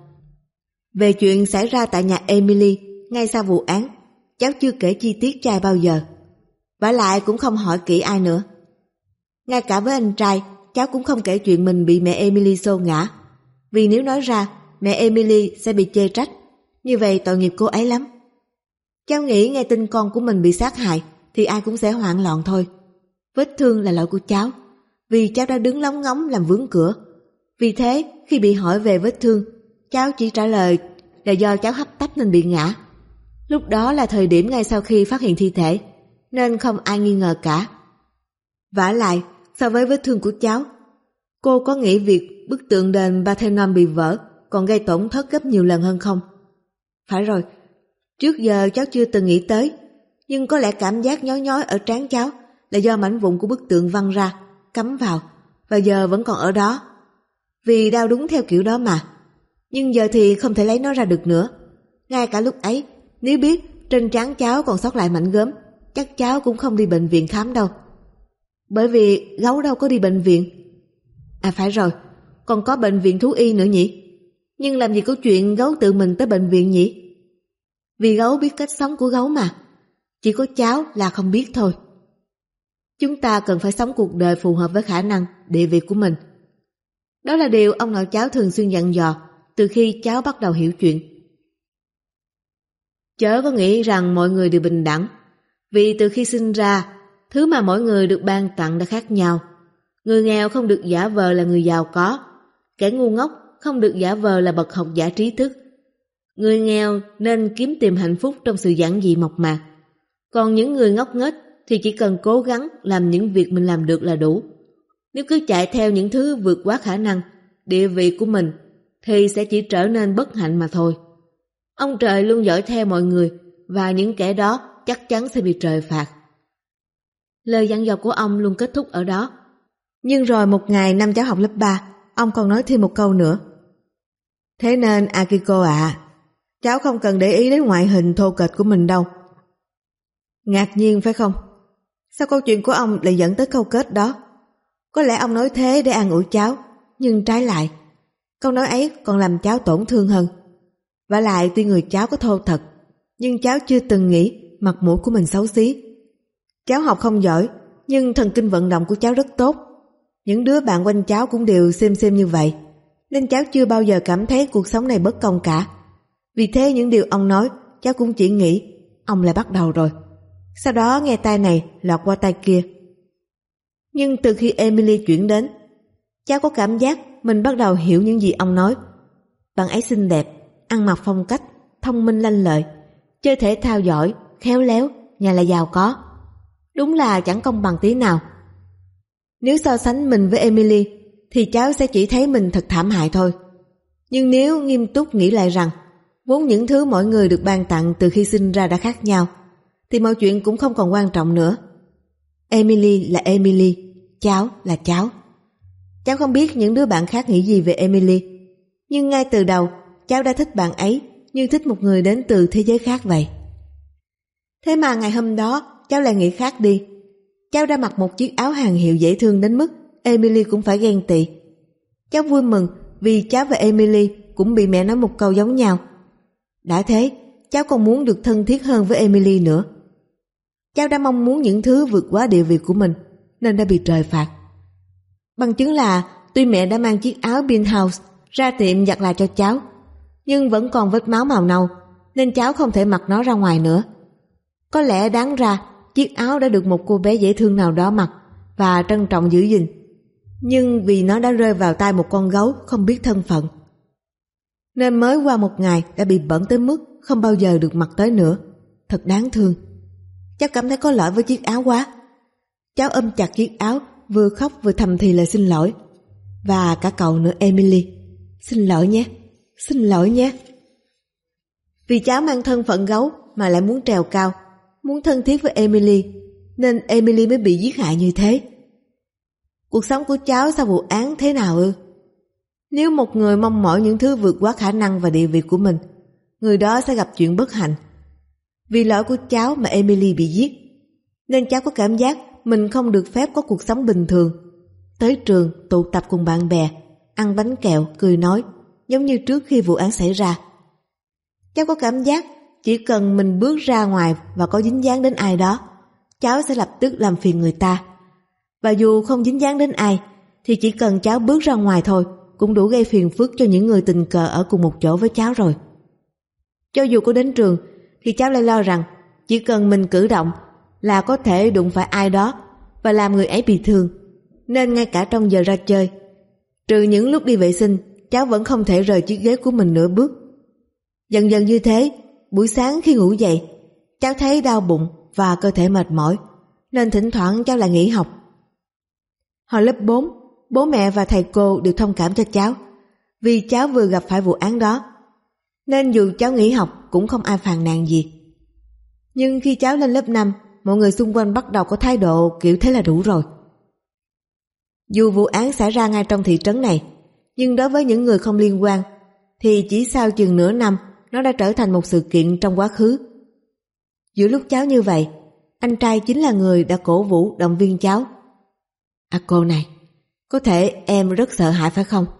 Về chuyện xảy ra tại nhà Emily ngay sau vụ án, cháu chưa kể chi tiết trai bao giờ, vả lại cũng không hỏi kỹ ai nữa. Ngay cả với anh trai, cháu cũng không kể chuyện mình bị mẹ Emily xô ngã, vì nếu nói ra, mẹ Emily sẽ bị chê trách, như vậy tội nghiệp cô ấy lắm. Cháu nghĩ nghe tin con của mình bị sát hại thì ai cũng sẽ hoảng loạn thôi. Vết thương là lỗi của cháu, vì cháu đã đứng lóng ngóng làm vướng cửa. Vì thế, khi bị hỏi về vết thương, cháu chỉ trả lời là do cháu hấp tấp nên bị ngã. Lúc đó là thời điểm ngay sau khi phát hiện thi thể, nên không ai nghi ngờ cả. Vả lại, so với vết thương của cháu, cô có nghĩ việc bức tượng đền Parthenon bị vỡ còn gây tổn thất gấp nhiều lần hơn không? Phải rồi, trước giờ cháu chưa từng nghĩ tới, nhưng có lẽ cảm giác nhói nhói ở trán cháu là do mảnh vụn của bức tượng văng ra, cắm vào, và giờ vẫn còn ở đó. Vì đau đúng theo kiểu đó mà. Nhưng giờ thì không thể lấy nó ra được nữa. Ngay cả lúc ấy, nếu biết trên trán cháu còn sót lại mảnh gớm, chắc cháu cũng không đi bệnh viện khám đâu. Bởi vì gấu đâu có đi bệnh viện. À phải rồi, còn có bệnh viện thú y nữa nhỉ? Nhưng làm gì có chuyện gấu tự mình tới bệnh viện nhỉ? Vì gấu biết cách sống của gấu mà. Chỉ có cháu là không biết thôi. Chúng ta cần phải sống cuộc đời phù hợp với khả năng, địa vị của mình. Đó là điều ông nội cháu thường xuyên dặn dò từ khi cháu bắt đầu hiểu chuyện. Chớ có nghĩ rằng mọi người đều bình đẳng, vì từ khi sinh ra, thứ mà mỗi người được ban tặng đã khác nhau. Người nghèo không được giả vờ là người giàu có, kẻ ngu ngốc không được giả vờ là bậc học giả trí thức. Người nghèo nên kiếm tìm hạnh phúc trong sự giản dị mộc mạc, còn những người ngốc nghếch thì chỉ cần cố gắng làm những việc mình làm được là đủ. Nếu cứ chạy theo những thứ vượt quá khả năng, địa vị của mình thì sẽ chỉ trở nên bất hạnh mà thôi. Ông trời luôn dõi theo mọi người, và những kẻ đó chắc chắn sẽ bị trời phạt. Lời dặn dò của ông luôn kết thúc ở đó. Nhưng rồi một ngày năm cháu học lớp 3, ông còn nói thêm một câu nữa. Thế nên Akiko ạ, cháu không cần để ý đến ngoại hình thô kệch của mình đâu. Ngạc nhiên phải không? Sao câu chuyện của ông lại dẫn tới câu kết đó? Có lẽ ông nói thế để an ủi cháu, nhưng trái lại, câu nói ấy còn làm cháu tổn thương hơn. Vả lại tuy người cháu có thô thật, nhưng cháu chưa từng nghĩ mặt mũi của mình xấu xí. Cháu học không giỏi, nhưng thần kinh vận động của cháu rất tốt. Những đứa bạn quanh cháu cũng đều xem như vậy, nên cháu chưa bao giờ cảm thấy cuộc sống này bất công cả. Vì thế những điều ông nói, cháu cũng chỉ nghĩ ông lại bắt đầu rồi. Sau đó nghe tai này lọt qua tai kia. Nhưng từ khi Emily chuyển đến, cháu có cảm giác mình bắt đầu hiểu những gì ông nói. Bạn ấy xinh đẹp, ăn mặc phong cách, thông minh lanh lợi, chơi thể thao giỏi, khéo léo, nhà lại giàu có. Đúng là chẳng công bằng tí nào. Nếu so sánh mình với Emily thì cháu sẽ chỉ thấy mình thật thảm hại thôi. Nhưng nếu nghiêm túc nghĩ lại rằng vốn những thứ mỗi người được ban tặng từ khi sinh ra đã khác nhau, thì mọi chuyện cũng không còn quan trọng nữa. Emily là Emily, cháu là cháu. Cháu không biết những đứa bạn khác nghĩ gì về Emily, nhưng ngay từ đầu cháu đã thích bạn ấy như thích một người đến từ thế giới khác vậy. Thế mà ngày hôm đó cháu lại nghĩ khác đi. Cháu đã mặc một chiếc áo hàng hiệu dễ thương đến mức Emily cũng phải ghen tị. Cháu vui mừng vì cháu và Emily cũng bị mẹ nói một câu giống nhau. Đã thế, cháu còn muốn được thân thiết hơn với Emily nữa. Cháu đã mong muốn những thứ vượt quá địa vị của mình nên đã bị trời phạt. Bằng chứng là tuy mẹ đã mang chiếc áo Penthouse ra tiệm giặt lại cho cháu, nhưng vẫn còn vết máu màu nâu nên cháu không thể mặc nó ra ngoài nữa. Có lẽ đáng ra chiếc áo đã được một cô bé dễ thương nào đó mặc và trân trọng giữ gìn, nhưng vì nó đã rơi vào tay một con gấu không biết thân phận, nên mới qua một ngày đã bị bẩn tới mức không bao giờ được mặc tới nữa. Thật đáng thương. Cháu cảm thấy có lỗi với chiếc áo quá. Cháu ôm chặt chiếc áo, vừa khóc vừa thầm thì lời xin lỗi. Và cả cậu nữa Emily. Xin lỗi nhé, xin lỗi nhé. Vì cháu mang thân phận gấu mà lại muốn trèo cao, muốn thân thiết với Emily, nên Emily mới bị giết hại như thế. Cuộc sống của cháu sau vụ án thế nào ư? Nếu một người mong mỏi những thứ vượt quá khả năng và địa vị của mình, người đó sẽ gặp chuyện bất hạnh. Vì lỗi của cháu mà Emily bị giết, nên cháu có cảm giác mình không được phép có cuộc sống bình thường. Tới trường, tụ tập cùng bạn bè, ăn bánh kẹo, cười nói, giống như trước khi vụ án xảy ra. Cháu có cảm giác chỉ cần mình bước ra ngoài và có dính dáng đến ai đó, cháu sẽ lập tức làm phiền người ta. Và dù không dính dáng đến ai, thì chỉ cần cháu bước ra ngoài thôi cũng đủ gây phiền phức cho những người tình cờ ở cùng một chỗ với cháu rồi. Cho dù có đến trường, thì cháu lại lo rằng chỉ cần mình cử động là có thể đụng phải ai đó và làm người ấy bị thương. Nên ngay cả trong giờ ra chơi, trừ những lúc đi vệ sinh, cháu vẫn không thể rời chiếc ghế của mình nửa bước. Dần dần như thế, buổi sáng khi ngủ dậy, cháu thấy đau bụng và cơ thể mệt mỏi, nên thỉnh thoảng cháu lại nghỉ học. Hồi lớp 4, bố mẹ và thầy cô đều thông cảm cho cháu, vì cháu vừa gặp phải vụ án đó, nên dù cháu nghỉ học cũng không ai phàn nàn gì. Nhưng khi cháu lên lớp 5, mọi người xung quanh bắt đầu có thái độ kiểu thế là đủ rồi. Dù vụ án xảy ra ngay trong thị trấn này, nhưng đối với những người không liên quan, thì chỉ sau chừng nửa năm nó đã trở thành một sự kiện trong quá khứ. Giữa lúc cháu như vậy, anh trai chính là người đã cổ vũ động viên cháu. Cô này, có thể em rất sợ hãi phải không?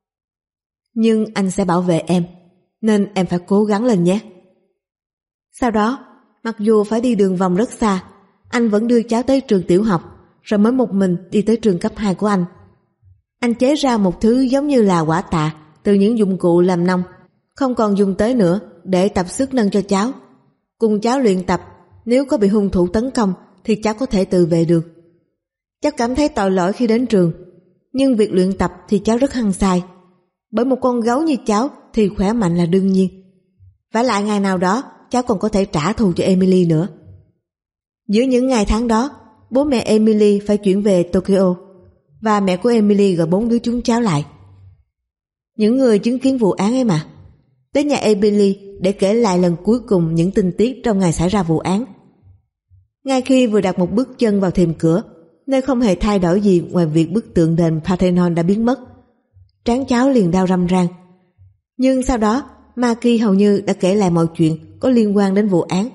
Nhưng anh sẽ bảo vệ em, nên em phải cố gắng lên nhé. Sau đó, mặc dù phải đi đường vòng rất xa, anh vẫn đưa cháu tới trường tiểu học, rồi mới một mình đi tới trường cấp 2 của anh. Anh chế ra một thứ giống như là quả tạ từ những dụng cụ làm nông, không còn dùng tới nữa, để tập sức nâng cho cháu. Cùng cháu luyện tập, nếu có bị hung thủ tấn công thì cháu có thể tự vệ được. Cháu cảm thấy tội lỗi khi đến trường, nhưng việc luyện tập thì cháu rất hăng say. Bởi một con gấu như cháu thì khỏe mạnh là đương nhiên. Vả lại ngày nào đó cháu còn có thể trả thù cho Emily nữa. Giữa những ngày tháng đó, bố mẹ Emily phải chuyển về Tokyo, và mẹ của Emily gọi 4 đứa chúng cháu lại. Những người chứng kiến vụ án ấy mà, tới nhà Emily để kể lại lần cuối cùng những tình tiết trong ngày xảy ra vụ án. Ngay khi vừa đặt một bước chân vào thềm cửa, nơi không hề thay đổi gì ngoài việc bức tượng đền Parthenon đã biến mất, trán cháu liền đau răm ran. Nhưng sau đó, Maki hầu như đã kể lại mọi chuyện có liên quan đến vụ án.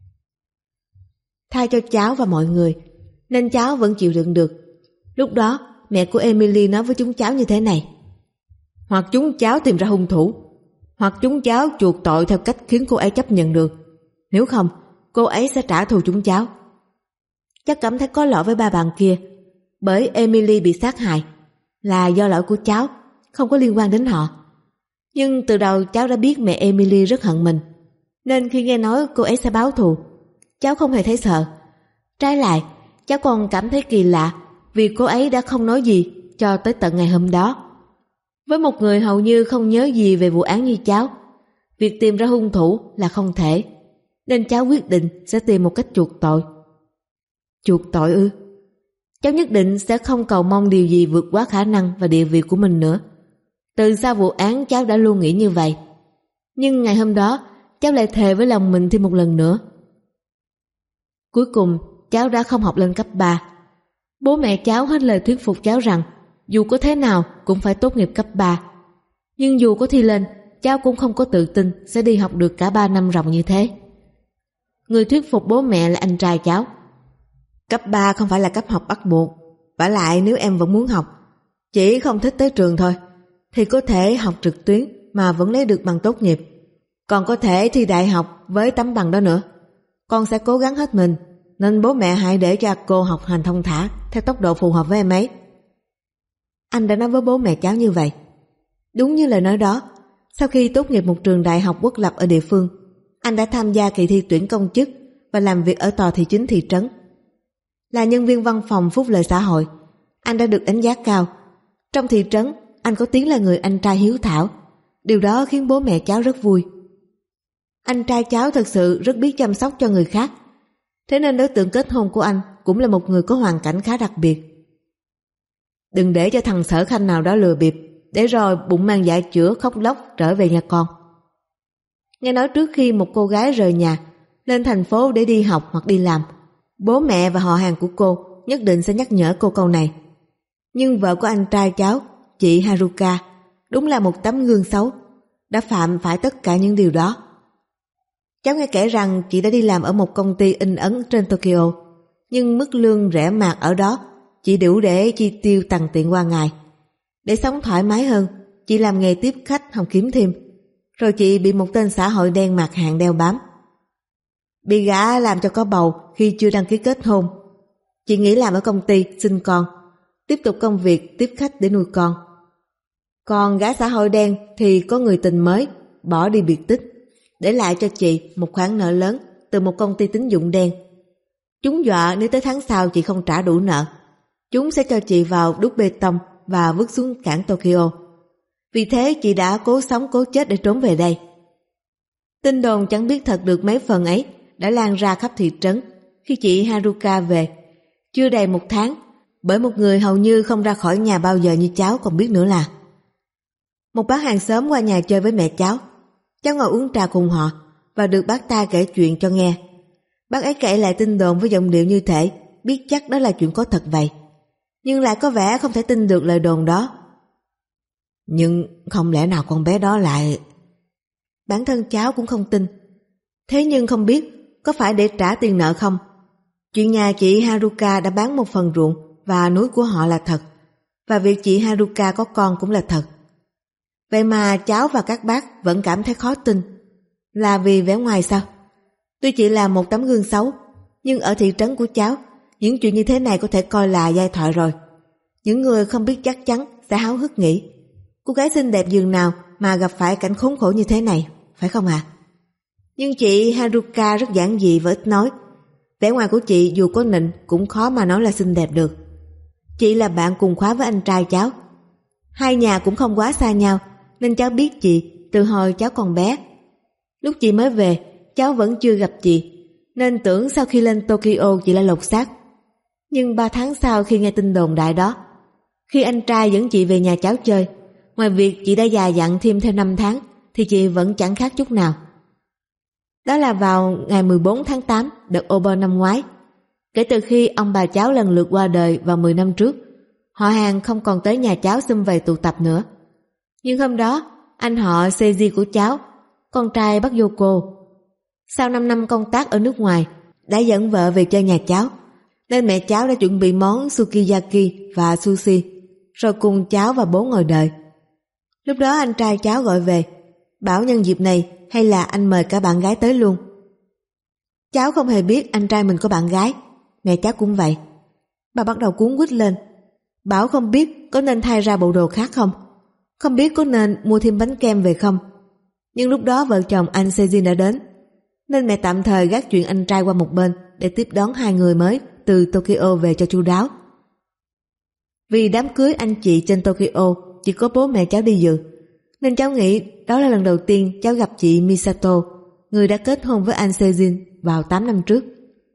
Thay cho cháu và mọi người, nên cháu vẫn chịu đựng được. Lúc đó, mẹ của Emily nói với chúng cháu như thế này: hoặc chúng cháu tìm ra hung thủ, hoặc chúng cháu chuộc tội theo cách khiến cô ấy chấp nhận được. Nếu không, cô ấy sẽ trả thù chúng cháu. Cháu cảm thấy có lỗi với ba bạn kia, bởi Emily bị sát hại là do lỗi của cháu, không có liên quan đến họ. Nhưng từ đầu cháu đã biết mẹ Emily rất hận mình, nên khi nghe nói cô ấy sẽ báo thù, cháu không hề thấy sợ. Trái lại, cháu còn cảm thấy kỳ lạ vì cô ấy đã không nói gì cho tới tận ngày hôm đó. Với một người hầu như không nhớ gì về vụ án như cháu, việc tìm ra hung thủ là không thể, nên cháu quyết định sẽ tìm một cách chuộc tội. Chuộc tội ư? Cháu nhất định sẽ không cầu mong điều gì vượt quá khả năng và địa vị của mình nữa. Từ sau vụ án cháu đã luôn nghĩ như vậy. Nhưng ngày hôm đó, cháu lại thề với lòng mình thêm một lần nữa. Cuối cùng, cháu đã không học lên cấp 3. Bố mẹ cháu hết lời thuyết phục cháu rằng dù có thế nào cũng phải tốt nghiệp cấp 3. Nhưng dù có thi lên cháu cũng không có tự tin sẽ đi học được cả 3 năm ròng như thế. Người thuyết phục bố mẹ là anh trai cháu. Cấp 3 không phải là cấp học bắt buộc. Vả lại nếu em vẫn muốn học, chỉ không thích tới trường thôi, thì có thể học trực tuyến mà vẫn lấy được bằng tốt nghiệp. Còn có thể thi đại học với tấm bằng đó nữa. Con sẽ cố gắng hết mình, nên bố mẹ hãy để cho cô học hành thông thả theo tốc độ phù hợp với em ấy. Anh đã nói với bố mẹ cháu như vậy. Đúng như lời nói đó, sau khi tốt nghiệp một trường đại học quốc lập ở địa phương, anh đã tham gia kỳ thi tuyển công chức và làm việc ở tòa thị chính thị trấn. Là nhân viên văn phòng phúc lợi xã hội, anh đã được đánh giá cao. Trong thị trấn, anh có tiếng là người anh trai hiếu thảo. Điều đó khiến bố mẹ cháu rất vui. Anh trai cháu thật sự rất biết chăm sóc cho người khác. Thế nên đối tượng kết hôn của anh cũng là một người có hoàn cảnh khá đặc biệt. Đừng để cho thằng Sở Khanh nào đó lừa bịp, để rồi bụng mang dạ chữa khóc lóc trở về nhà con. Nghe nói trước khi một cô gái rời nhà lên thành phố để đi học hoặc đi làm, bố mẹ và họ hàng của cô nhất định sẽ nhắc nhở cô câu này. Nhưng vợ của anh trai cháu, chị Haruka, đúng là một tấm gương xấu, đã phạm phải tất cả những điều đó. Cháu nghe kể rằng chị đã đi làm ở một công ty in ấn trên Tokyo, nhưng mức lương rẻ mạt ở đó chỉ đủ để chi tiêu tằn tiện qua ngày. Để sống thoải mái hơn, chị làm nghề tiếp khách không kiếm thêm. Rồi chị bị một tên xã hội đen mặt hàng đeo bám. Bị gã làm cho có bầu khi chưa đăng ký kết hôn. Chị nghỉ làm ở công ty sinh con, tiếp tục công việc tiếp khách để nuôi con. Còn gã xã hội đen thì có người tình mới, bỏ đi biệt tích, để lại cho chị một khoản nợ lớn từ một công ty tín dụng đen. Chúng dọa nếu tới tháng sau chị không trả đủ nợ, chúng sẽ cho chị vào đúc bê tông và vứt xuống cảng Tokyo. Vì thế chị đã cố sống cố chết để trốn về đây. Tin đồn chẳng biết thật được mấy phần ấy đã lan ra khắp thị trấn khi chị Haruka về, chưa đầy 1 tháng, bởi một người hầu như không ra khỏi nhà bao giờ như cháu còn biết nữa là. Một bác hàng xóm qua nhà chơi với mẹ cháu. Cháu ngồi uống trà cùng họ và được bác ta kể chuyện cho nghe. Bác ấy kể lại tin đồn với giọng điệu như thể biết chắc đó là chuyện có thật vậy, nhưng lại có vẻ không thể tin được lời đồn đó. Nhưng không lẽ nào con bé đó lại... Bản thân cháu cũng không tin. Thế nhưng không biết có phải để trả tiền nợ không. Chuyện nhà chị Haruka đã bán một phần ruộng và núi của họ là thật, và việc chị Haruka có con cũng là thật. Vậy mà cháu và các bác vẫn cảm thấy khó tin. Là vì vẻ ngoài sao? Tuy chị là một tấm gương xấu, nhưng ở thị trấn của cháu, những chuyện như thế này có thể coi là giai thoại rồi. Những người không biết chắc chắn sẽ háo hức nghĩ, cô gái xinh đẹp dường nào mà gặp phải cảnh khốn khổ như thế này, phải không ạ? Nhưng chị Haruka rất giản dị và ít nói. Vẻ ngoài của chị dù có nịnh cũng khó mà nói là xinh đẹp được. Chị là bạn cùng khóa với anh trai cháu. Hai nhà cũng không quá xa nhau, nên cháu biết chị từ hồi cháu còn bé. Lúc chị mới về, cháu vẫn chưa gặp chị, nên tưởng sau khi lên Tokyo chị đã lột xác. Nhưng 3 tháng sau khi nghe tin đồn đại đó, khi anh trai dẫn chị về nhà cháu chơi, ngoài việc chị đã già dặn thêm 5 tháng, thì chị vẫn chẳng khác chút nào. Đó là vào ngày 14 tháng 8 đợt Obon năm ngoái. Kể từ khi ông bà cháu lần lượt qua đời vào 10 năm trước, họ hàng không còn tới nhà cháu sum vầy tụ tập nữa. Nhưng hôm đó, anh họ Seiji của cháu, con trai bác Yoko, sau 5 năm công tác ở nước ngoài, đã dẫn vợ về chơi nhà cháu, nên mẹ cháu đã chuẩn bị món sukiyaki và sushi, rồi cùng cháu và bố ngồi đợi. Lúc đó anh trai cháu gọi về, bảo nhân dịp này hay là anh mời cả bạn gái tới luôn. Cháu không hề biết anh trai mình có bạn gái, mẹ cháu cũng vậy. Bà bắt đầu cuống quýt lên, bảo không biết có nên thay ra bộ đồ khác không, không biết có nên mua thêm bánh kem về không. Nhưng lúc đó vợ chồng anh Seijin đã đến, nên mẹ tạm thời gác chuyện anh trai qua một bên để tiếp đón hai người mới từ Tokyo về cho chu đáo. Vì đám cưới anh chị trên Tokyo chỉ có bố mẹ cháu đi dự, nên cháu nghĩ đó là lần đầu tiên cháu gặp chị Misato, người đã kết hôn với anh Seijin vào 8 năm trước.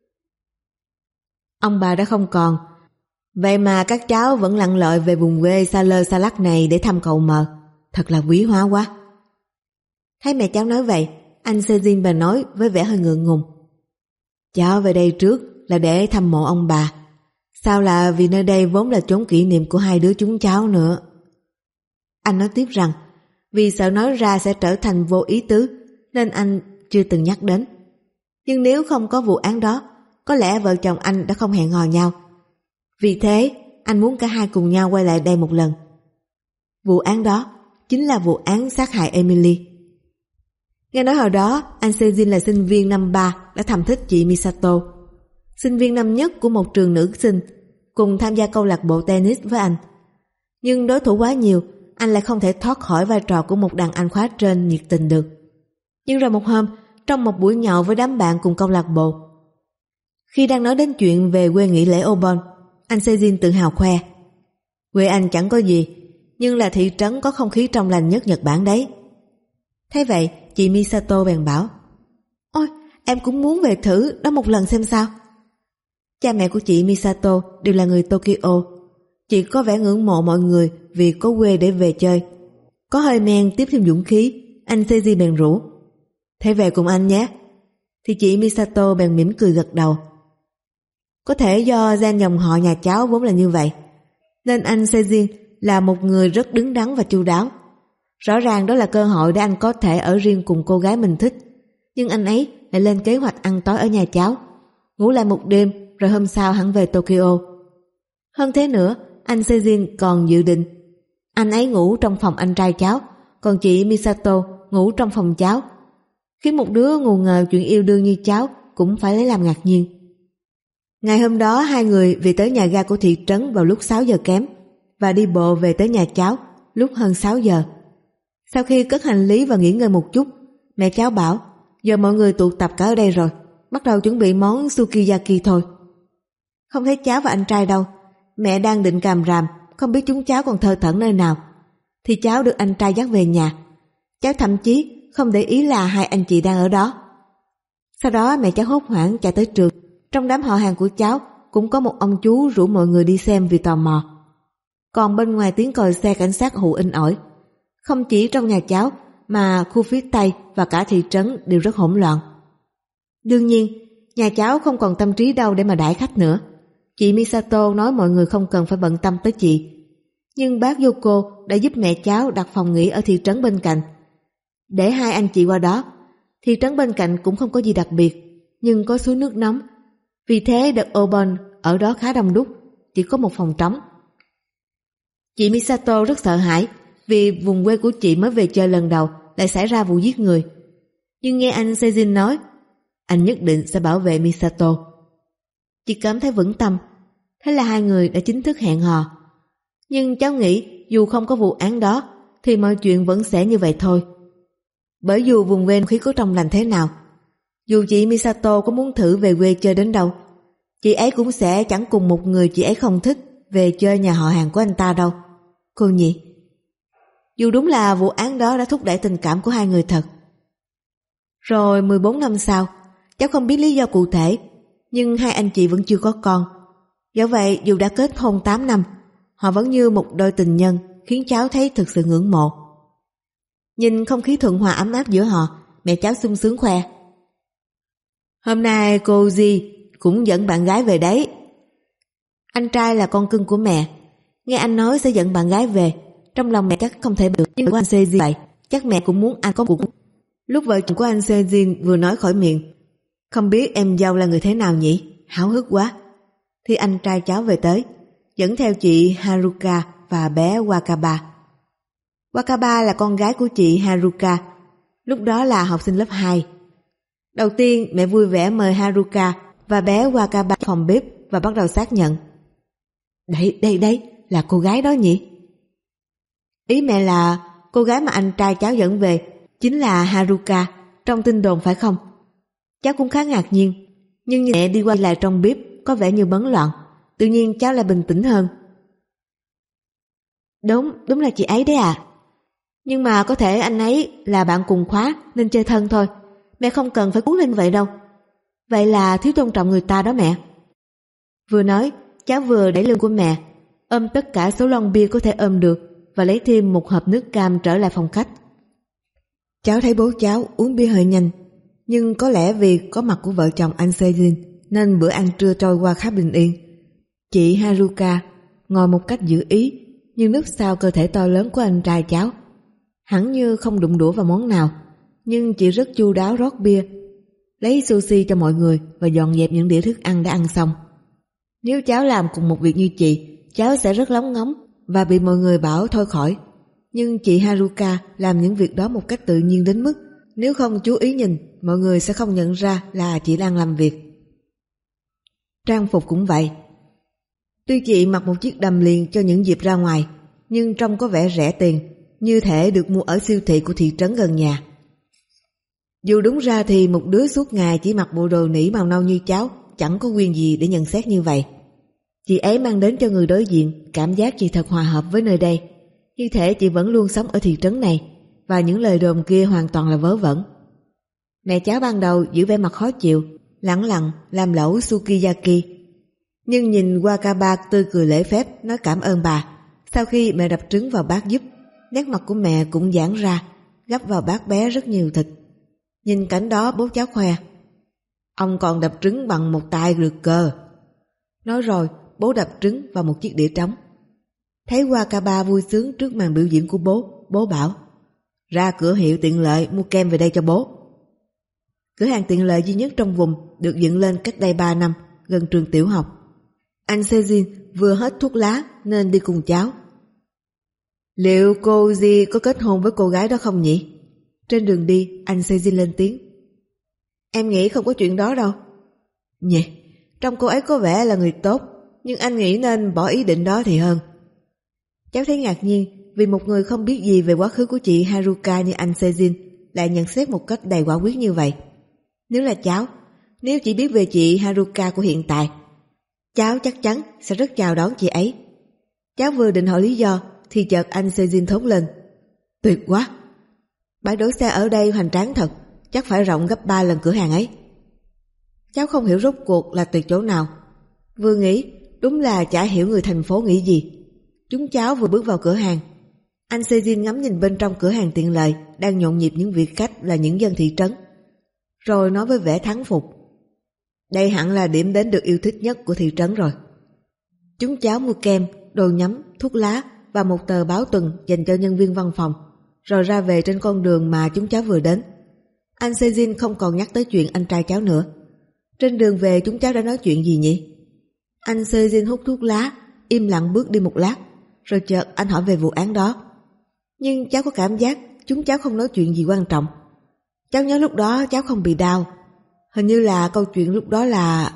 Ông bà đã không còn, vậy mà các cháu vẫn lặn lội về vùng quê xa lơ xa lắc này để thăm cậu mờ. Thật là quý hóa quá. Thấy mẹ cháu nói vậy, anh Seijin bà nói với vẻ hơi ngượng ngùng, cháu về đây trước là để thăm mộ ông bà, sao là vì nơi đây vốn là chốn kỷ niệm của hai đứa chúng cháu nữa. Anh nói tiếp rằng Vì sợ nói ra sẽ trở thành vô ý tứ nên anh chưa từng nhắc đến. Nhưng nếu không có vụ án đó, có lẽ vợ chồng anh đã không hẹn hò nhau. Vì thế, anh muốn cả hai cùng nhau quay lại đây một lần. Vụ án đó chính là vụ án sát hại Emily. Nghe nói hồi đó, anh Sejin là sinh viên năm 3 đã thầm thích chị Misato, sinh viên năm nhất của một trường nữ sinh, cùng tham gia câu lạc bộ tennis với anh. Nhưng đối thủ quá nhiều, anh lại không thể thoát khỏi vai trò của một đàn anh khóa trên nhiệt tình được. Nhưng rồi một hôm, trong một buổi nhậu với đám bạn cùng câu lạc bộ, khi đang nói đến chuyện về quê nghỉ lễ Obon, anh Sejin tự hào khoe: quê anh chẳng có gì, nhưng là thị trấn có không khí trong lành nhất Nhật Bản đấy. Thế vậy, chị Misato bèn bảo: ôi, em cũng muốn về thử đó một lần xem sao. Cha mẹ của chị Misato đều là người Tokyo. Chị có vẻ ngưỡng mộ mọi người vì có quê để về chơi. Có hơi men tiếp thêm dũng khí, anh Seiji bèn rủ: thế về cùng anh nhé. Thì chị Misato bèn mỉm cười gật đầu. Có thể do gen dòng họ nhà cháu vốn là như vậy, nên anh Seiji là một người rất đứng đắn và chu đáo. Rõ ràng đó là cơ hội để anh có thể ở riêng cùng cô gái mình thích, nhưng anh ấy lại lên kế hoạch ăn tối ở nhà cháu, ngủ lại một đêm rồi hôm sau hẳn về Tokyo. Hơn thế nữa, anh Sejin còn dự định anh ấy ngủ trong phòng anh trai cháu, còn chị Misato ngủ trong phòng cháu, khiến một đứa ngu ngờ chuyện yêu đương như cháu cũng phải lấy làm ngạc nhiên. Ngày hôm đó hai người về tới nhà ga của thị trấn vào lúc 6 giờ kém và đi bộ về tới nhà cháu lúc hơn 6 giờ. Sau khi cất hành lý và nghỉ ngơi một chút, mẹ cháu bảo giờ mọi người tụ tập cả ở đây rồi, bắt đầu chuẩn bị món sukiyaki thôi. Không thấy cháu và anh trai đâu, mẹ đang định càm ràm không biết chúng cháu còn thơ thẩn nơi nào, thì cháu được anh trai dắt về nhà. Cháu thậm chí không để ý là hai anh chị đang ở đó. Sau đó mẹ cháu hốt hoảng chạy tới trường. Trong đám họ hàng của cháu cũng có một ông chú rủ mọi người đi xem vì tò mò. Còn bên ngoài tiếng còi xe cảnh sát hù inh ỏi. Không chỉ trong nhà cháu mà khu phía Tây và cả thị trấn đều rất hỗn loạn. Đương nhiên, nhà cháu không còn tâm trí đâu để mà đãi khách nữa. Chị Misato nói mọi người không cần phải bận tâm tới chị. Nhưng bác Yoko đã giúp mẹ cháu đặt phòng nghỉ ở thị trấn bên cạnh, để hai anh chị qua đó. Thị trấn bên cạnh cũng không có gì đặc biệt, nhưng có suối nước nóng. Vì thế đợt Obon ở đó khá đông đúc, chỉ có một phòng trống. Chị Misato rất sợ hãi vì vùng quê của chị mới về chơi lần đầu lại xảy ra vụ giết người. Nhưng nghe anh Sejin nói, anh nhất định sẽ bảo vệ Misato. Chị cảm thấy vững tâm. Thế là hai người đã chính thức hẹn hò. Nhưng cháu nghĩ dù không có vụ án đó thì mọi chuyện vẫn sẽ như vậy thôi. Bởi dù vùng quê khí có trong lành thế nào, dù chị Misato có muốn thử về quê chơi đến đâu, chị ấy cũng sẽ chẳng cùng một người chị ấy không thích về chơi nhà họ hàng của anh ta đâu, cô nhỉ? Dù đúng là vụ án đó đã thúc đẩy tình cảm của hai người thật. Rồi 14 năm sau, cháu không biết lý do cụ thể, nhưng hai anh chị vẫn chưa có con. Do vậy dù đã kết hôn 8 năm, họ vẫn như một đôi tình nhân, khiến cháu thấy thực sự ngưỡng mộ. Nhìn không khí thuận hòa ấm áp giữa họ, mẹ cháu sung sướng khoe: hôm nay cô Di cũng dẫn bạn gái về đấy. Anh trai là con cưng của mẹ, nghe anh nói sẽ dẫn bạn gái về, trong lòng mẹ chắc không thể được. Nhưng của anh Sejin vậy, chắc mẹ cũng muốn anh có cuộc. Lúc vợ chồng của anh Sejin vừa nói khỏi miệng, không biết em dâu là người thế nào nhỉ, háo hức quá, thì anh trai cháu về tới, dẫn theo chị Haruka và bé Wakaba. Wakaba là con gái của chị Haruka, lúc đó là học sinh lớp 2. Đầu tiên mẹ vui vẻ mời Haruka và bé Wakaba phòng bếp và bắt đầu xác nhận. Đây, là cô gái đó nhỉ? Ý mẹ là cô gái mà anh trai cháu dẫn về chính là Haruka trong tin đồn phải không? Cháu cũng khá ngạc nhiên, nhưng mẹ đi qua lại trong bếp có vẻ như bấn loạn, tự nhiên cháu lại bình tĩnh hơn. Đúng là chị ấy đấy à. Nhưng mà có thể anh ấy là bạn cùng khóa nên chơi thân thôi, mẹ không cần phải cuốn lên vậy đâu. Vậy là thiếu tôn trọng người ta đó mẹ. Vừa nói, cháu vừa đẩy lưng của mẹ, ôm tất cả số lon bia có thể ôm được và lấy thêm một hộp nước cam trở lại phòng khách. Cháu thấy bố cháu uống bia hơi nhanh, nhưng có lẽ vì có mặt của vợ chồng anh Sejin nên bữa ăn trưa trôi qua khá bình yên. Chị Haruka ngồi một cách giữ ý, nhưng núp sau cơ thể to lớn của anh trai cháu. Hẳn như không đụng đũa vào món nào, nhưng chị rất chu đáo rót bia, lấy sushi cho mọi người và dọn dẹp những đĩa thức ăn đã ăn xong. Nếu cháu làm cùng một việc như chị, cháu sẽ rất lóng ngóng và bị mọi người bảo thôi khỏi. Nhưng chị Haruka làm những việc đó một cách tự nhiên đến mức nếu không chú ý nhìn, mọi người sẽ không nhận ra là chị đang làm việc. Trang phục cũng vậy. Tuy chị mặc một chiếc đầm liền cho những dịp ra ngoài, nhưng trông có vẻ rẻ tiền, như thể được mua ở siêu thị của thị trấn gần nhà. Dù đúng ra thì một đứa suốt ngày chỉ mặc bộ đồ nỉ màu nâu như cháu chẳng có quyền gì để nhận xét như vậy. Chị ấy mang đến cho người đối diện cảm giác chị thật hòa hợp với nơi đây, như thể chị vẫn luôn sống ở thị trấn này và những lời đồn kia hoàn toàn là vớ vẩn. Mẹ cháu ban đầu giữ vẻ mặt khó chịu, lẳng lặng làm lẩu sukiyaki, nhưng nhìn Wakaba tươi cười lễ phép nói cảm ơn bà. Sau khi mẹ đập trứng vào bát giúp, nét mặt của mẹ cũng giãn ra, gắp vào bát bé rất nhiều thịt. Nhìn cảnh đó bố cháu khoe: ông còn đập trứng bằng một tay được cơ. Nói rồi bố đập trứng vào một chiếc đĩa trống. Thấy Wakaba vui sướng trước màn biểu diễn của bố, bố bảo: ra cửa hiệu tiện lợi mua kem về đây cho bố. Cửa hàng tiện lợi duy nhất trong vùng được dựng lên cách đây 3 năm, gần trường tiểu học. Anh Sejin vừa hết thuốc lá nên đi cùng cháu. Liệu cô Ji có kết hôn với cô gái đó không nhỉ? Trên đường đi, anh Sejin lên tiếng: em nghĩ không có chuyện đó đâu. Nhỉ, trông cô ấy có vẻ là người tốt, nhưng anh nghĩ nên bỏ ý định đó thì hơn. Cháu thấy ngạc nhiên vì một người không biết gì về quá khứ của chị Haruka như anh Sejin lại nhận xét một cách đầy quả quyết như vậy. Nếu là cháu, nếu chỉ biết về chị Haruka của hiện tại, cháu chắc chắn sẽ rất chào đón chị ấy. Cháu vừa định hỏi lý do thì chợt anh Sejin thốt lên: tuyệt quá! Bãi đỗ xe ở đây hoành tráng thật, chắc phải rộng gấp 3 lần cửa hàng ấy. Cháu không hiểu rốt cuộc là tuyệt chỗ nào. Vừa nghĩ đúng là chả hiểu người thành phố nghĩ gì. Chúng cháu vừa bước vào cửa hàng, anh Sejin ngắm nhìn bên trong cửa hàng tiện lợi đang nhộn nhịp những vị khách là những dân thị trấn, rồi nói với vẻ thán phục: đây hẳn là điểm đến được yêu thích nhất của thị trấn rồi. Chúng cháu mua kem, đồ nhắm, thuốc lá và một tờ báo tuần dành cho nhân viên văn phòng, rồi ra về trên con đường mà chúng cháu vừa đến. Anh Sejin không còn nhắc tới chuyện anh trai cháu nữa. Trên đường về chúng cháu đã nói chuyện gì nhỉ? Anh Sejin hút thuốc lá, im lặng bước đi một lát, rồi chợt anh hỏi về vụ án đó. Nhưng cháu có cảm giác chúng cháu không nói chuyện gì quan trọng. Cháu nhớ lúc đó cháu không bị đau. Hình như là câu chuyện lúc đó là...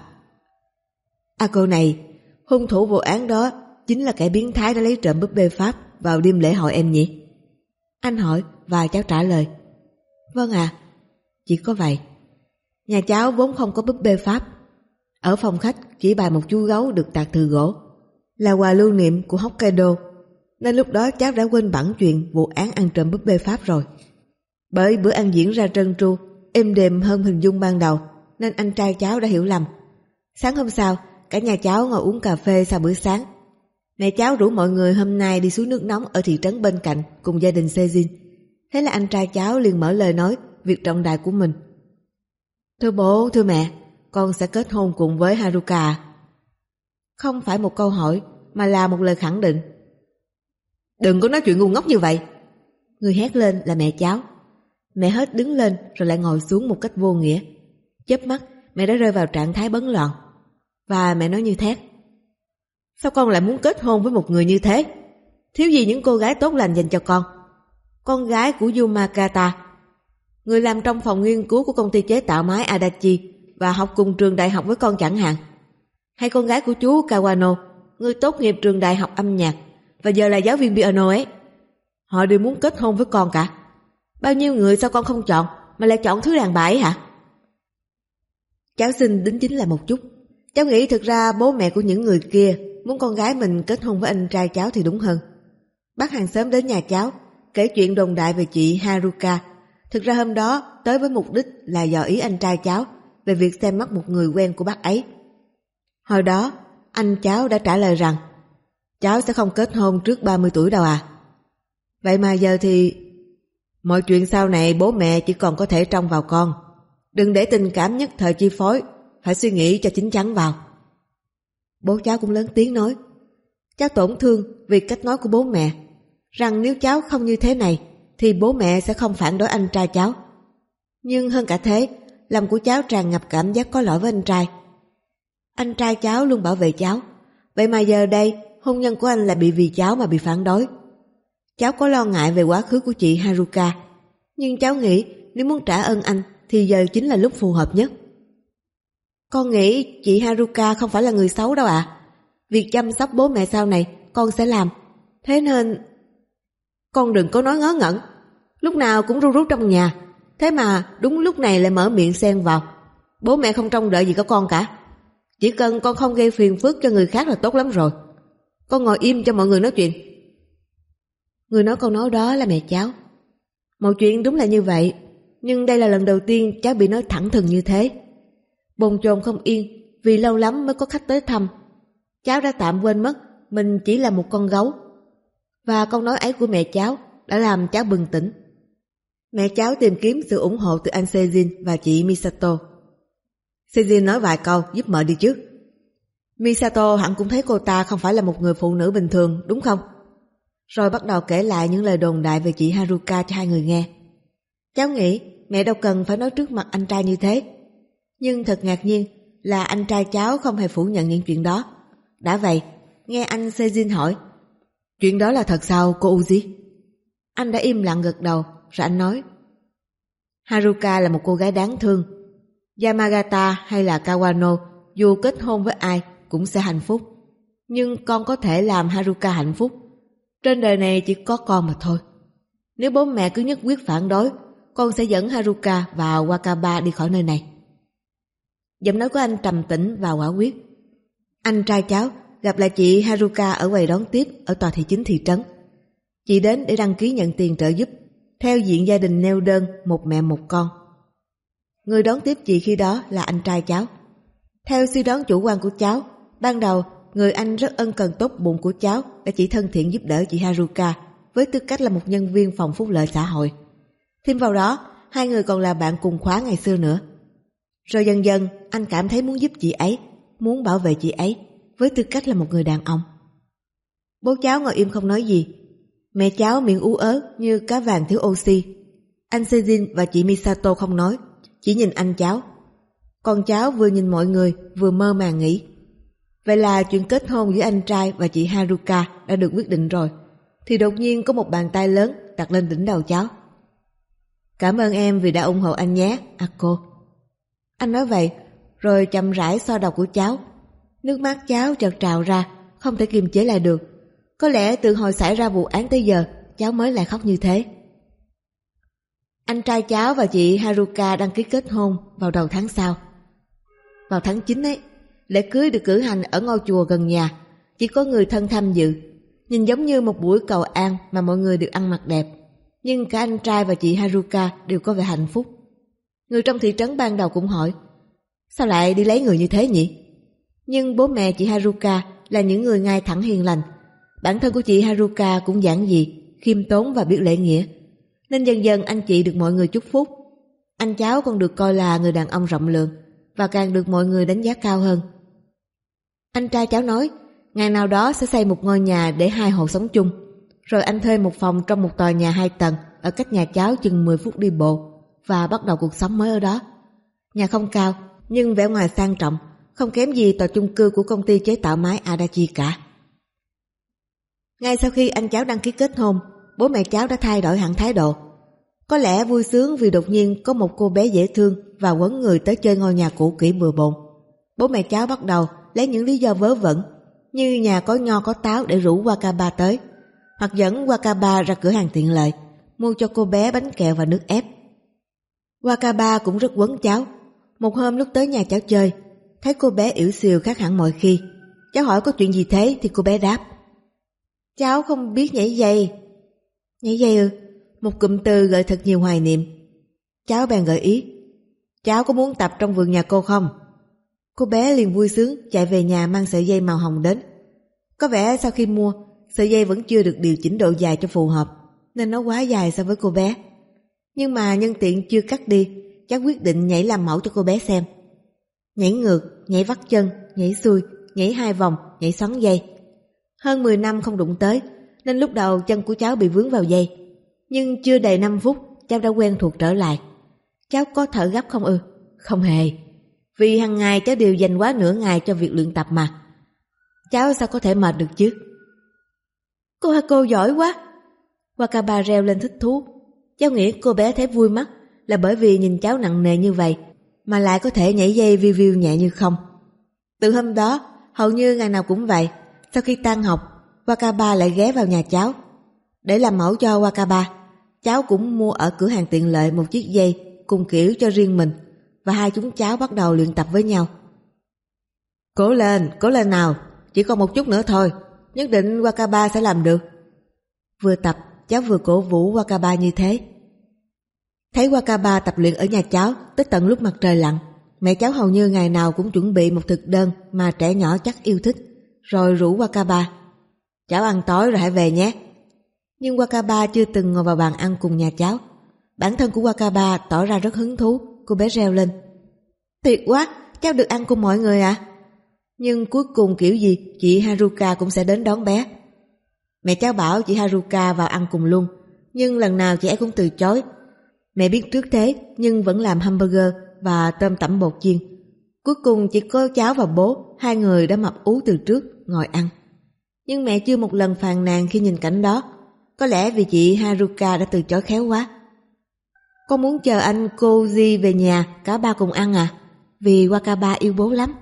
À cô này, hung thủ vụ án đó chính là kẻ biến thái đã lấy trộm búp bê Pháp vào đêm lễ hội em nhỉ? Anh hỏi và cháu trả lời: vâng ạ, chỉ có vậy. Nhà cháu vốn không có búp bê Pháp. Ở phòng khách chỉ bày một chú gấu được tạc từ gỗ, là quà lưu niệm của Hokkaido, nên lúc đó cháu đã quên bẵng chuyện vụ án ăn trộm búp bê Pháp rồi. Bởi bữa ăn diễn ra trơn tru, êm đềm hơn hình dung ban đầu, nên anh trai cháu đã hiểu lầm. Sáng hôm sau, cả nhà cháu ngồi uống cà phê sau bữa sáng. Mẹ cháu rủ mọi người hôm nay đi suối nước nóng ở thị trấn bên cạnh cùng gia đình Sejin. Thế là anh trai cháu liền mở lời nói việc trọng đại của mình: thưa bố, thưa mẹ, con sẽ kết hôn cùng với Haruka. Không phải một câu hỏi mà là một lời khẳng định. Đừng có nói chuyện ngu ngốc như vậy! Người hét lên là mẹ cháu. Mẹ hết đứng lên rồi lại ngồi xuống một cách vô nghĩa. Chớp mắt mẹ đã rơi vào trạng thái bấn loạn, và mẹ nói như thét: sao con lại muốn kết hôn với một người như thế? Thiếu gì những cô gái tốt lành dành cho con gái của Yumakata, người làm trong phòng nghiên cứu của công ty chế tạo máy Adachi và học cùng trường đại học với con chẳng hạn. Hay con gái của chú Kawano, người tốt nghiệp trường đại học âm nhạc và giờ là giáo viên piano ấy. Họ đều muốn kết hôn với con cả. Bao nhiêu người sao con không chọn mà lại chọn thứ đàn bà ấy hả? Cháu xin đính chính lại một chút. Cháu nghĩ thực ra bố mẹ của những người kia muốn con gái mình kết hôn với anh trai cháu thì đúng hơn. Bác hàng xóm đến nhà cháu kể chuyện đồn đại về chị Haruka. Thực ra hôm đó tới với mục đích là dò ý anh trai cháu về việc xem mắt một người quen của bác ấy. Hồi đó anh cháu đã trả lời rằng cháu sẽ không kết hôn trước 30 tuổi đâu à. Vậy mà giờ thì... Mọi chuyện sau này bố mẹ chỉ còn có thể trông vào con. Đừng để tình cảm nhất thời chi phối, phải suy nghĩ cho chín chắn vào. Bố cháu cũng lớn tiếng nói. Cháu tổn thương vì cách nói của bố mẹ, rằng nếu cháu không như thế này thì bố mẹ sẽ không phản đối anh trai cháu. Nhưng hơn cả thế, lòng của cháu tràn ngập cảm giác có lỗi với anh trai. Anh trai cháu luôn bảo vệ cháu, vậy mà giờ đây hôn nhân của anh lại bị vì cháu mà bị phản đối. Cháu có lo ngại về quá khứ của chị Haruka, nhưng cháu nghĩ nếu muốn trả ơn anh thì giờ chính là lúc phù hợp nhất. Con nghĩ chị Haruka không phải là người xấu đâu ạ. Việc chăm sóc bố mẹ sau này con sẽ làm. Thế nên con đừng có nói ngớ ngẩn, lúc nào cũng ru rú trong nhà. Thế mà đúng lúc này lại mở miệng xen vào. Bố mẹ không trông đợi gì của con cả. Chỉ cần con không gây phiền phức cho người khác là tốt lắm rồi. Con ngồi im cho mọi người nói chuyện. Người nói câu nói đó là mẹ cháu. Mọi chuyện đúng là như vậy, nhưng đây là lần đầu tiên cháu bị nói thẳng thừng như thế. Bồn chồn không yên vì lâu lắm mới có khách tới thăm. Cháu đã tạm quên mất mình chỉ là một con gấu. Và câu nói ấy của mẹ cháu đã làm cháu bừng tỉnh. Mẹ cháu tìm kiếm sự ủng hộ từ anh Seijin và chị Misato. Seijin nói vài câu giúp mợ đi trước. Misato hẳn cũng thấy cô ta không phải là một người phụ nữ bình thường, đúng không? Rồi bắt đầu kể lại những lời đồn đại về chị Haruka cho hai người nghe. Cháu nghĩ mẹ đâu cần phải nói trước mặt anh trai như thế. Nhưng thật ngạc nhiên là anh trai cháu không hề phủ nhận những chuyện đó. Đã vậy, nghe anh Seijin hỏi, chuyện đó là thật sao cô Uji? Anh đã im lặng gật đầu, rồi anh nói, Haruka là một cô gái đáng thương. Yamagata hay là Kawano dù kết hôn với ai cũng sẽ hạnh phúc. Nhưng con có thể làm Haruka hạnh phúc. Trên đời này chỉ có con mà thôi. Nếu bố mẹ cứ nhất quyết phản đối, con sẽ dẫn Haruka và Wakaba đi khỏi nơi này. Giọng nói của anh trầm tĩnh và quả quyết. Anh trai cháu gặp lại chị Haruka ở quầy đón tiếp ở tòa thị chính thị trấn. Chị đến để đăng ký nhận tiền trợ giúp theo diện gia đình neo đơn một mẹ một con. Người đón tiếp chị khi đó là anh trai cháu. Theo suy đoán chủ quan của cháu, ban đầu người anh rất ân cần tốt bụng của cháu đã chỉ thân thiện giúp đỡ chị Haruka với tư cách là một nhân viên phòng phúc lợi xã hội. Thêm vào đó, hai người còn là bạn cùng khóa ngày xưa nữa. Rồi dần dần anh cảm thấy muốn giúp chị ấy, muốn bảo vệ chị ấy với tư cách là một người đàn ông. Bố cháu ngồi im không nói gì. Mẹ cháu miệng ú ớ như cá vàng thiếu oxy. Anh Seijin và chị Misato không nói, chỉ nhìn anh cháu. Con cháu vừa nhìn mọi người vừa mơ màng nghĩ, vậy là chuyện kết hôn giữa anh trai và chị Haruka đã được quyết định rồi. Thì đột nhiên có một bàn tay lớn đặt lên đỉnh đầu cháu. Cảm ơn em vì đã ủng hộ anh nhé, Ako. Anh nói vậy rồi chậm rãi xoa đầu của cháu. Nước mắt cháu chợt trào ra, không thể kiềm chế lại được. Có lẽ từ hồi xảy ra vụ án tới giờ cháu mới lại khóc như thế. Anh trai cháu và chị Haruka đăng ký kết hôn vào đầu tháng sau. Vào tháng 9 ấy, lễ cưới được cử hành ở ngôi chùa gần nhà. Chỉ có người thân tham dự. Nhìn giống như một buổi cầu an mà mọi người đều ăn mặc đẹp. Nhưng cả anh trai và chị Haruka đều có vẻ hạnh phúc. Người trong thị trấn ban đầu cũng hỏi, sao lại đi lấy người như thế nhỉ? Nhưng bố mẹ chị Haruka là những người ngay thẳng hiền lành. Bản thân của chị Haruka cũng giản dị, khiêm tốn và biết lễ nghĩa. Nên dần dần anh chị được mọi người chúc phúc. Anh cháu còn được coi là người đàn ông rộng lượng và càng được mọi người đánh giá cao hơn. Anh trai cháu nói ngày nào đó sẽ xây một ngôi nhà để hai hộ sống chung. Rồi anh thuê một phòng trong một tòa nhà 2 tầng ở cách nhà cháu chừng 10 phút đi bộ và bắt đầu cuộc sống mới ở đó. Nhà không cao nhưng vẻ ngoài sang trọng, không kém gì tòa chung cư của công ty chế tạo máy Adachi cả. Ngay sau khi anh cháu đăng ký kết hôn, bố mẹ cháu đã thay đổi hẳn thái độ. Có lẽ vui sướng vì đột nhiên có một cô bé dễ thương và quấn người tới chơi ngôi nhà cũ kỹ bừa bộn. Bố mẹ cháu bắt đầu lấy những lý do vớ vẩn như nhà có nho có táo để rủ Wakaba tới, hoặc dẫn Wakaba ra cửa hàng tiện lợi mua cho cô bé bánh kẹo và nước ép. Wakaba cũng rất quấn cháu. Một hôm lúc tới nhà cháu chơi, thấy cô bé ỉu xìu khác hẳn mọi khi. Cháu hỏi có chuyện gì thế thì cô bé đáp, cháu không biết nhảy dây. Nhảy dây ư? Một cụm từ gợi thật nhiều hoài niệm. Cháu bèn gợi ý, cháu có muốn tập trong vườn nhà cô không? Cô bé liền vui sướng chạy về nhà mang sợi dây màu hồng đến. Có vẻ sau khi mua, sợi dây vẫn chưa được điều chỉnh độ dài cho phù hợp, nên nó quá dài so với cô bé. Nhưng mà nhân tiện chưa cắt đi, cháu quyết định nhảy làm mẫu cho cô bé xem. Nhảy ngược, nhảy vắt chân, nhảy xuôi, nhảy 2 vòng, nhảy xoắn dây. Hơn 10 năm không đụng tới, nên lúc đầu chân của cháu bị vướng vào dây. Nhưng chưa đầy 5 phút, cháu đã quen thuộc trở lại. Cháu có thở gấp không ư? Không hề. Vì hàng ngày cháu đều dành quá nửa ngày cho việc luyện tập mà. Cháu sao có thể mệt được chứ? Cô giỏi quá. Wakaba reo lên thích thú. Cháu nghĩ cô bé thấy vui mắt là bởi vì nhìn cháu nặng nề như vậy mà lại có thể nhảy dây viu viu nhẹ như không. Từ hôm đó, hầu như ngày nào cũng vậy. Sau khi tan học, Wakaba lại ghé vào nhà cháu. Để làm mẫu cho Wakaba, cháu cũng mua ở cửa hàng tiện lợi một chiếc dây cùng kiểu cho riêng mình, và hai chúng cháu bắt đầu luyện tập với nhau. Cố lên nào, chỉ còn một chút nữa thôi, nhất định Wakaba sẽ làm được. Vừa tập, cháu vừa cổ vũ Wakaba như thế. Thấy Wakaba tập luyện ở nhà cháu tới tận lúc mặt trời lặn, mẹ cháu hầu như ngày nào cũng chuẩn bị một thực đơn mà trẻ nhỏ chắc yêu thích, rồi rủ Wakaba: cháu ăn tối rồi hãy về nhé. Nhưng Wakaba chưa từng ngồi vào bàn ăn cùng nhà cháu. Bản thân của Wakaba tỏ ra rất hứng thú. Cô bé reo lên: tuyệt quá, cháu được ăn cùng mọi người à? Nhưng cuối cùng kiểu gì chị Haruka cũng sẽ đến đón bé. Mẹ cháu bảo chị Haruka vào ăn cùng luôn, nhưng lần nào chị ấy cũng từ chối. Mẹ biết trước thế nhưng vẫn làm hamburger và tôm tẩm bột chiên. Cuối cùng chỉ có cháu và bố, hai người đã mập ú từ trước, ngồi ăn. Nhưng mẹ chưa một lần phàn nàn khi nhìn cảnh đó. Có lẽ vì chị Haruka đã từ chối khéo quá. Con muốn chờ anh Koji về nhà cả ba cùng ăn à? Vì Wakaba yêu bố lắm.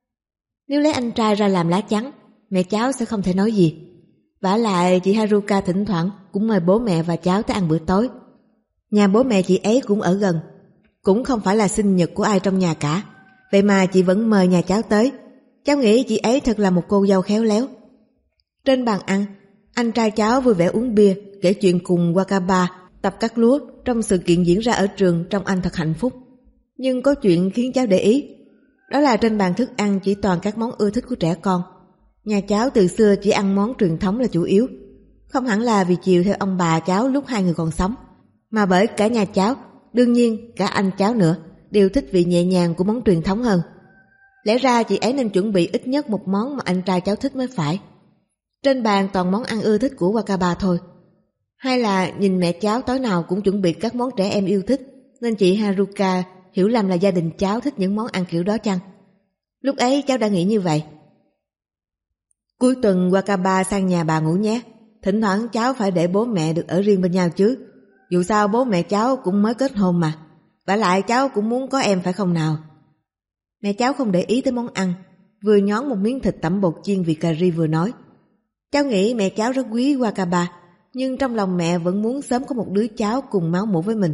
Nếu lấy anh trai ra làm lá chắn, mẹ cháu sẽ không thể nói gì. Vả lại chị Haruka thỉnh thoảng cũng mời bố mẹ và cháu tới ăn bữa tối. Nhà bố mẹ chị ấy cũng ở gần. Cũng không phải là sinh nhật của ai trong nhà cả, vậy mà chị vẫn mời nhà cháu tới. Cháu nghĩ chị ấy thật là một cô dâu khéo léo. Trên bàn ăn, anh trai cháu vui vẻ uống bia, kể chuyện cùng Wakaba tập cắt lúa trong sự kiện diễn ra ở trường trông anh thật hạnh phúc. Nhưng có chuyện khiến cháu để ý. Đó là trên bàn thức ăn chỉ toàn các món ưa thích của trẻ con. Nhà cháu từ xưa chỉ ăn món truyền thống là chủ yếu. Không hẳn là vì chiều theo ông bà cháu lúc hai người còn sống, mà bởi cả nhà cháu, đương nhiên cả anh cháu nữa, đều thích vị nhẹ nhàng của món truyền thống hơn. Lẽ ra chị ấy nên chuẩn bị ít nhất một món mà anh trai cháu thích mới phải. Trên bàn toàn món ăn ưa thích của Wakaba thôi. Hay là nhìn mẹ cháu tối nào cũng chuẩn bị các món trẻ em yêu thích, nên chị Haruka hiểu lầm là gia đình cháu thích những món ăn kiểu đó chăng? Lúc ấy cháu đã nghĩ như vậy. Cuối tuần Wakaba sang nhà bà ngủ nhé. Thỉnh thoảng cháu phải để bố mẹ được ở riêng bên nhau chứ. Dù sao bố mẹ cháu cũng mới kết hôn mà. Vả lại cháu cũng muốn có em phải không nào? Mẹ cháu không để ý tới món ăn, vừa nhón một miếng thịt tẩm bột chiên vị cà ri vừa nói. Cháu nghĩ mẹ cháu rất quý Wakaba, nhưng trong lòng mẹ vẫn muốn sớm có một đứa cháu cùng máu mủ với mình.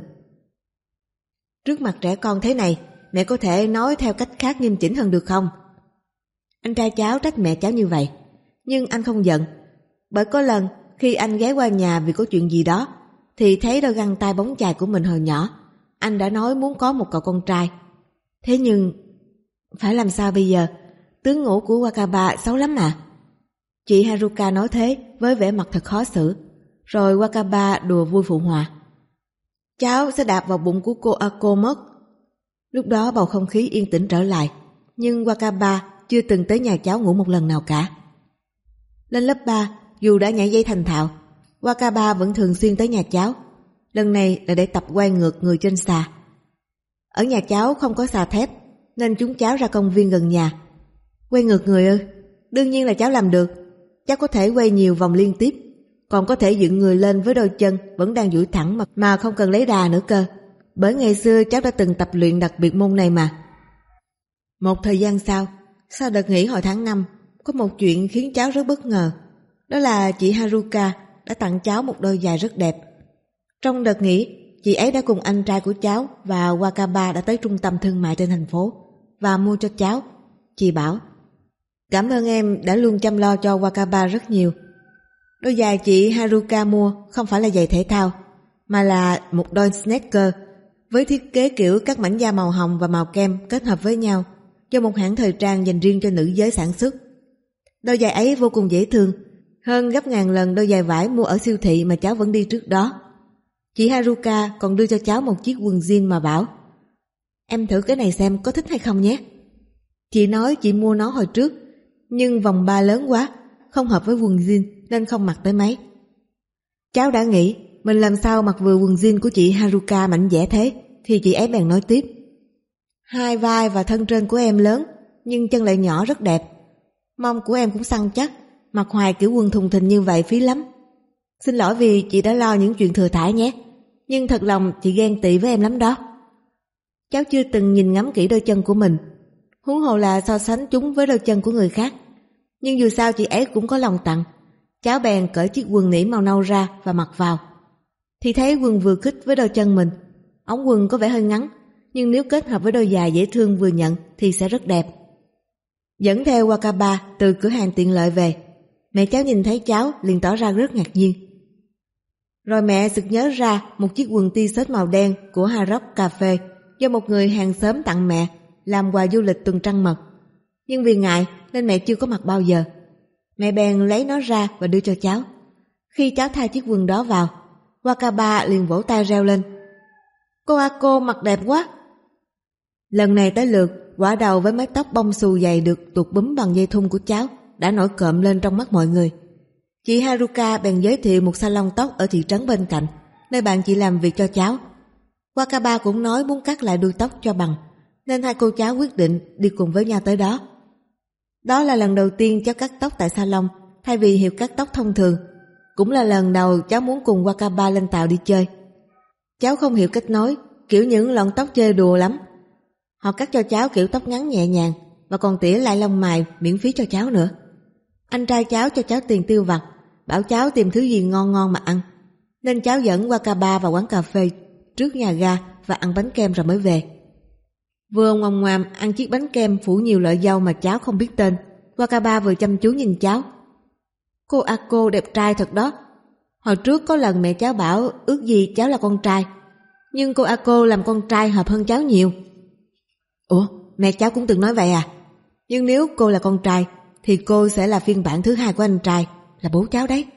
Trước mặt trẻ con thế này, mẹ có thể nói theo cách khác nghiêm chỉnh hơn được không? Anh trai cháu trách mẹ cháu như vậy, nhưng anh không giận. Bởi có lần khi anh ghé qua nhà vì có chuyện gì đó, thì thấy đôi găng tay bóng chày của mình hồi nhỏ, anh đã nói muốn có một cậu con trai. Thế nhưng phải làm sao bây giờ? Tướng ngủ của Wakaba xấu lắm mà. Chị Haruka nói thế với vẻ mặt thật khó xử. Rồi Wakaba đùa vui phụ họa: cháu sẽ đạp vào bụng của cô Ako mất. Lúc đó bầu không khí yên tĩnh trở lại, nhưng Wakaba chưa từng tới nhà cháu ngủ một lần nào cả. Lên lớp 3, dù đã nhảy dây thành thạo, Wakaba vẫn thường xuyên tới nhà cháu. Lần này là để tập quay ngược người trên xà. Ở nhà cháu không có xà thép, nên chúng cháu ra công viên gần nhà. Quay ngược người ư? Đương nhiên là cháu làm được. Cháu có thể quay nhiều vòng liên tiếp, còn có thể dựng người lên với đôi chân vẫn đang duỗi thẳng mà không cần lấy đà nữa cơ. Bởi ngày xưa cháu đã từng tập luyện đặc biệt môn này mà. Một thời gian sau đợt nghỉ hồi tháng 5, có một chuyện khiến cháu rất bất ngờ. Đó là chị Haruka đã tặng cháu một đôi giày rất đẹp. Trong đợt nghỉ, chị ấy đã cùng anh trai của cháu và Wakaba đã tới trung tâm thương mại trên thành phố và mua cho cháu. Chị bảo: cảm ơn em đã luôn chăm lo cho Wakaba rất nhiều. Đôi giày chị Haruka mua không phải là giày thể thao, mà là một đôi sneaker với thiết kế kiểu các mảnh da màu hồng và màu kem kết hợp với nhau, do một hãng thời trang dành riêng cho nữ giới sản xuất. Đôi giày ấy vô cùng dễ thương, hơn gấp ngàn lần đôi giày vải mua ở siêu thị mà cháu vẫn đi trước đó. Chị Haruka còn đưa cho cháu một chiếc quần jean mà bảo: em thử cái này xem có thích hay không nhé. Chị nói chị mua nó hồi trước, nhưng vòng ba lớn quá, không hợp với quần jean nên không mặc tới mấy. Cháu đã nghĩ mình làm sao mặc vừa quần jean của chị Haruka mảnh dẻ thế, thì chị ấy bèn nói tiếp. Hai vai và thân trên của em lớn, nhưng chân lại nhỏ rất đẹp. Mông của em cũng săn chắc, mặc hoài kiểu quần thùng thình như vậy phí lắm. Xin lỗi vì chị đã lo những chuyện thừa thãi nhé, nhưng thật lòng chị ghen tị với em lắm đó. Cháu chưa từng nhìn ngắm kỹ đôi chân của mình, huống hồ là so sánh chúng với đôi chân của người khác. Nhưng dù sao chị ấy cũng có lòng tặng. Cháu bèn cởi chiếc quần nỉ màu nâu ra và mặc vào. Thì thấy quần vừa khít với đôi chân mình. Ống quần có vẻ hơi ngắn, nhưng nếu kết hợp với đôi giày dễ thương vừa nhận thì sẽ rất đẹp. Dẫn theo Wakaba từ cửa hàng tiện lợi về, mẹ cháu nhìn thấy cháu liền tỏ ra rất ngạc nhiên. Rồi mẹ sực nhớ ra một chiếc quần t-shirt màu đen của Hard Rock Cafe do một người hàng xóm tặng mẹ làm quà du lịch tuần trăng mật. Nhưng vì ngại nên mẹ chưa có mặc bao giờ. Mẹ bèn lấy nó ra và đưa cho cháu. Khi cháu thay chiếc quần đó vào, Wakaba liền vỗ tay reo lên. Cô Ako mặc đẹp quá. Lần này tới lượt, quả đầu với mái tóc bông xù dày được tuột búm bằng dây thun của cháu đã nổi cộm lên trong mắt mọi người. Chị Haruka bèn giới thiệu một salon tóc ở thị trấn bên cạnh, nơi bạn chị làm việc cho cháu. Wakaba cũng nói muốn cắt lại đuôi tóc cho bằng, nên hai cô cháu quyết định đi cùng với nhau tới đó. Đó là lần đầu tiên cháu cắt tóc tại salon thay vì hiệu cắt tóc thông thường. Cũng là lần đầu cháu muốn cùng Wakaba lên tàu đi chơi. Cháu không hiểu cách nói, kiểu những lọn tóc chơi đùa lắm. Họ cắt cho cháu kiểu tóc ngắn nhẹ nhàng và còn tỉa lại lông mày miễn phí cho cháu nữa. Anh trai cháu cho cháu tiền tiêu vặt, bảo cháu tìm thứ gì ngon ngon mà ăn, nên cháu dẫn Wakaba vào quán cà phê trước nhà ga và ăn bánh kem rồi mới về. Vừa ngoằm ngoàm ăn chiếc bánh kem phủ nhiều loại dâu mà cháu không biết tên, Wakaba vừa chăm chú nhìn cháu. Cô Ako đẹp trai thật đó. Hồi trước có lần mẹ cháu bảo ước gì cháu là con trai, nhưng cô Ako làm con trai hợp hơn cháu nhiều. Ủa, mẹ cháu cũng từng nói vậy à? Nhưng nếu cô là con trai thì cô sẽ là phiên bản thứ hai của anh trai, là bố cháu đấy.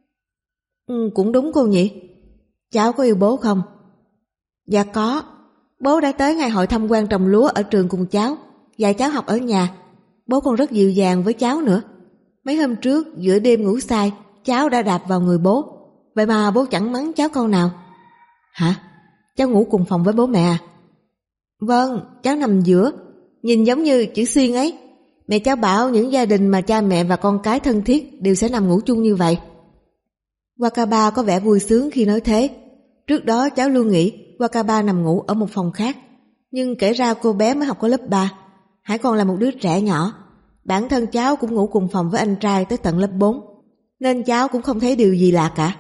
Cũng đúng cô nhỉ. Cháu có yêu bố không? Dạ có. Bố đã tới ngày hội tham quan trồng lúa ở trường cùng cháu, dạy cháu học ở nhà. Bố còn rất dịu dàng với cháu nữa. Mấy hôm trước giữa đêm ngủ say, cháu đã đạp vào người bố. Vậy mà bố chẳng mắng cháu câu nào. Hả? Cháu ngủ cùng phòng với bố mẹ à? Vâng, cháu nằm giữa, nhìn giống như chữ xuyên ấy. Mẹ cháu bảo những gia đình mà cha mẹ và con cái thân thiết đều sẽ nằm ngủ chung như vậy. Wakaba có vẻ vui sướng khi nói thế. Trước đó cháu luôn nghĩ Wakaba nằm ngủ ở một phòng khác, nhưng kể ra cô bé mới học có lớp 3, hãy còn là một đứa trẻ nhỏ. Bản thân cháu cũng ngủ cùng phòng với anh trai tới tận lớp 4, nên cháu cũng không thấy điều gì lạ cả.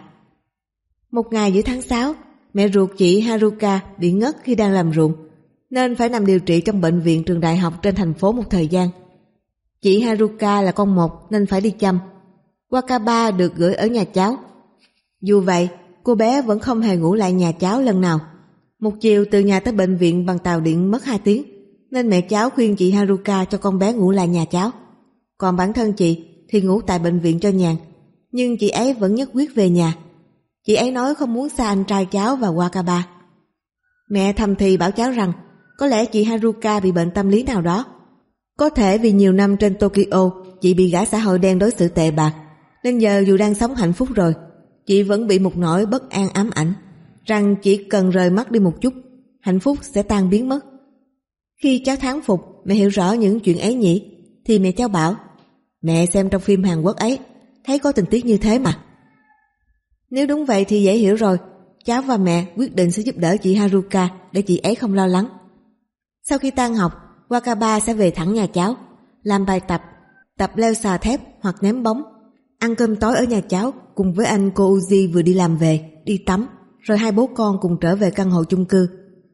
Một ngày giữa tháng 6, mẹ ruột chị Haruka bị ngất khi đang làm ruộng, nên phải nằm điều trị trong bệnh viện trường đại học trên thành phố một thời gian. Chị Haruka là con một nên phải đi chăm. Wakaba được gửi ở nhà cháu. Dù vậy, cô bé vẫn không hề ngủ lại nhà cháu lần nào. Một chiều từ nhà tới bệnh viện bằng tàu điện mất 2 tiếng, nên mẹ cháu khuyên chị Haruka cho con bé ngủ lại nhà cháu. Còn bản thân chị thì ngủ tại bệnh viện cho nhàn, nhưng chị ấy vẫn nhất quyết về nhà. Chị ấy nói không muốn xa anh trai cháu và Wakaba. Mẹ thầm thì bảo cháu rằng có lẽ chị Haruka bị bệnh tâm lý nào đó. Có thể vì nhiều năm trên Tokyo chị bị gã xã hội đen đối xử tệ bạc, nên giờ dù đang sống hạnh phúc rồi, chị vẫn bị một nỗi bất an ám ảnh, rằng chỉ cần rời mắt đi một chút, hạnh phúc sẽ tan biến mất. Khi cháu thán phục mẹ hiểu rõ những chuyện ấy nhỉ, thì mẹ cháu bảo mẹ xem trong phim Hàn Quốc ấy, thấy có tình tiết như thế mà. Nếu đúng vậy thì dễ hiểu rồi, cháu và mẹ quyết định sẽ giúp đỡ chị Haruka để chị ấy không lo lắng. Sau khi tan học, Wakaba sẽ về thẳng nhà cháu, làm bài tập leo xà thép hoặc ném bóng, ăn cơm tối ở nhà cháu cùng với anh cô Uzi vừa đi làm về, đi tắm, rồi hai bố con cùng trở về căn hộ chung cư.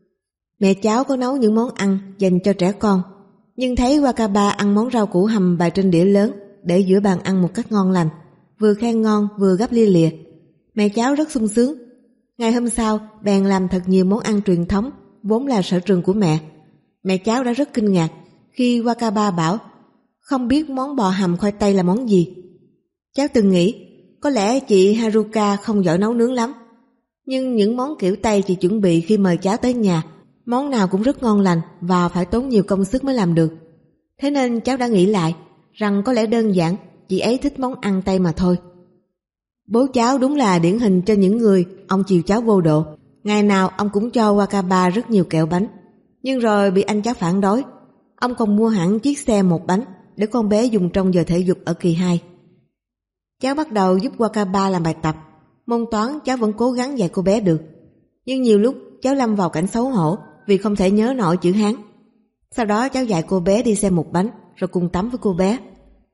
Mẹ cháu có nấu những món ăn dành cho trẻ con, nhưng thấy Wakaba ăn món rau củ hầm bày trên đĩa lớn để giữa bàn ăn một cách ngon lành, vừa khen ngon vừa gắp lia lịa. Mẹ cháu rất sung sướng. Ngày hôm sau bèn làm thật nhiều món ăn truyền thống vốn là sở trường của mẹ. Mẹ cháu đã rất kinh ngạc khi Wakaba bảo không biết món bò hầm khoai tây là món gì. Cháu từng nghĩ có lẽ chị Haruka không giỏi nấu nướng lắm, nhưng những món kiểu Tây chị chuẩn bị khi mời cháu tới nhà, món nào cũng rất ngon lành và phải tốn nhiều công sức mới làm được. Thế nên cháu đã nghĩ lại rằng có lẽ đơn giản chị ấy thích món ăn Tây mà thôi. Bố cháu đúng là điển hình cho những người ông chiều cháu vô độ. Ngày nào ông cũng cho Wakaba rất nhiều kẹo bánh. Nhưng rồi bị anh cháu phản đối. Ông còn mua hẳn chiếc xe 1 bánh để con bé dùng trong giờ thể dục ở kỳ 2. Cháu bắt đầu giúp Wakaba làm bài tập. Môn toán cháu vẫn cố gắng dạy cô bé được. Nhưng nhiều lúc cháu lâm vào cảnh xấu hổ vì không thể nhớ nổi chữ Hán. Sau đó cháu dạy cô bé đi xe 1 bánh rồi cùng tắm với cô bé.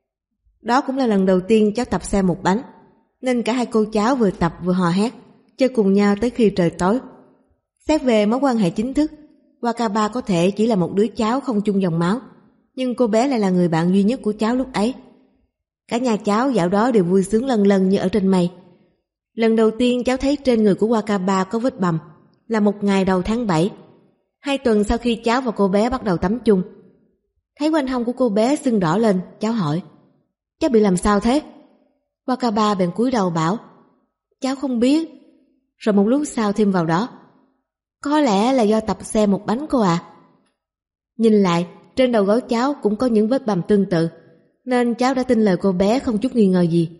Đó cũng là lần đầu tiên cháu tập xe 1 bánh, nên cả hai cô cháu vừa tập vừa hò hét, chơi cùng nhau tới khi trời tối. Xét về mối quan hệ chính thức, Wakaba có thể chỉ là một đứa cháu không chung dòng máu, nhưng cô bé lại là người bạn duy nhất của cháu lúc ấy. Cả nhà cháu dạo đó đều vui sướng lân lân như ở trên mây. Lần đầu tiên cháu thấy trên người của Wakaba có vết bầm là một ngày đầu tháng 7, 2 tuần sau khi cháu và cô bé bắt đầu tắm chung. Thấy quanh hông của cô bé sưng đỏ lên, cháu hỏi: "Cháu bị làm sao thế?" Wakaba bèn cúi đầu bảo: "Cháu không biết." Rồi một lúc sau thêm vào đó: "Có lẽ là do tập xe 1 bánh cô ạ." Nhìn lại, trên đầu gối cháu cũng có những vết bầm tương tự, nên cháu đã tin lời cô bé không chút nghi ngờ gì.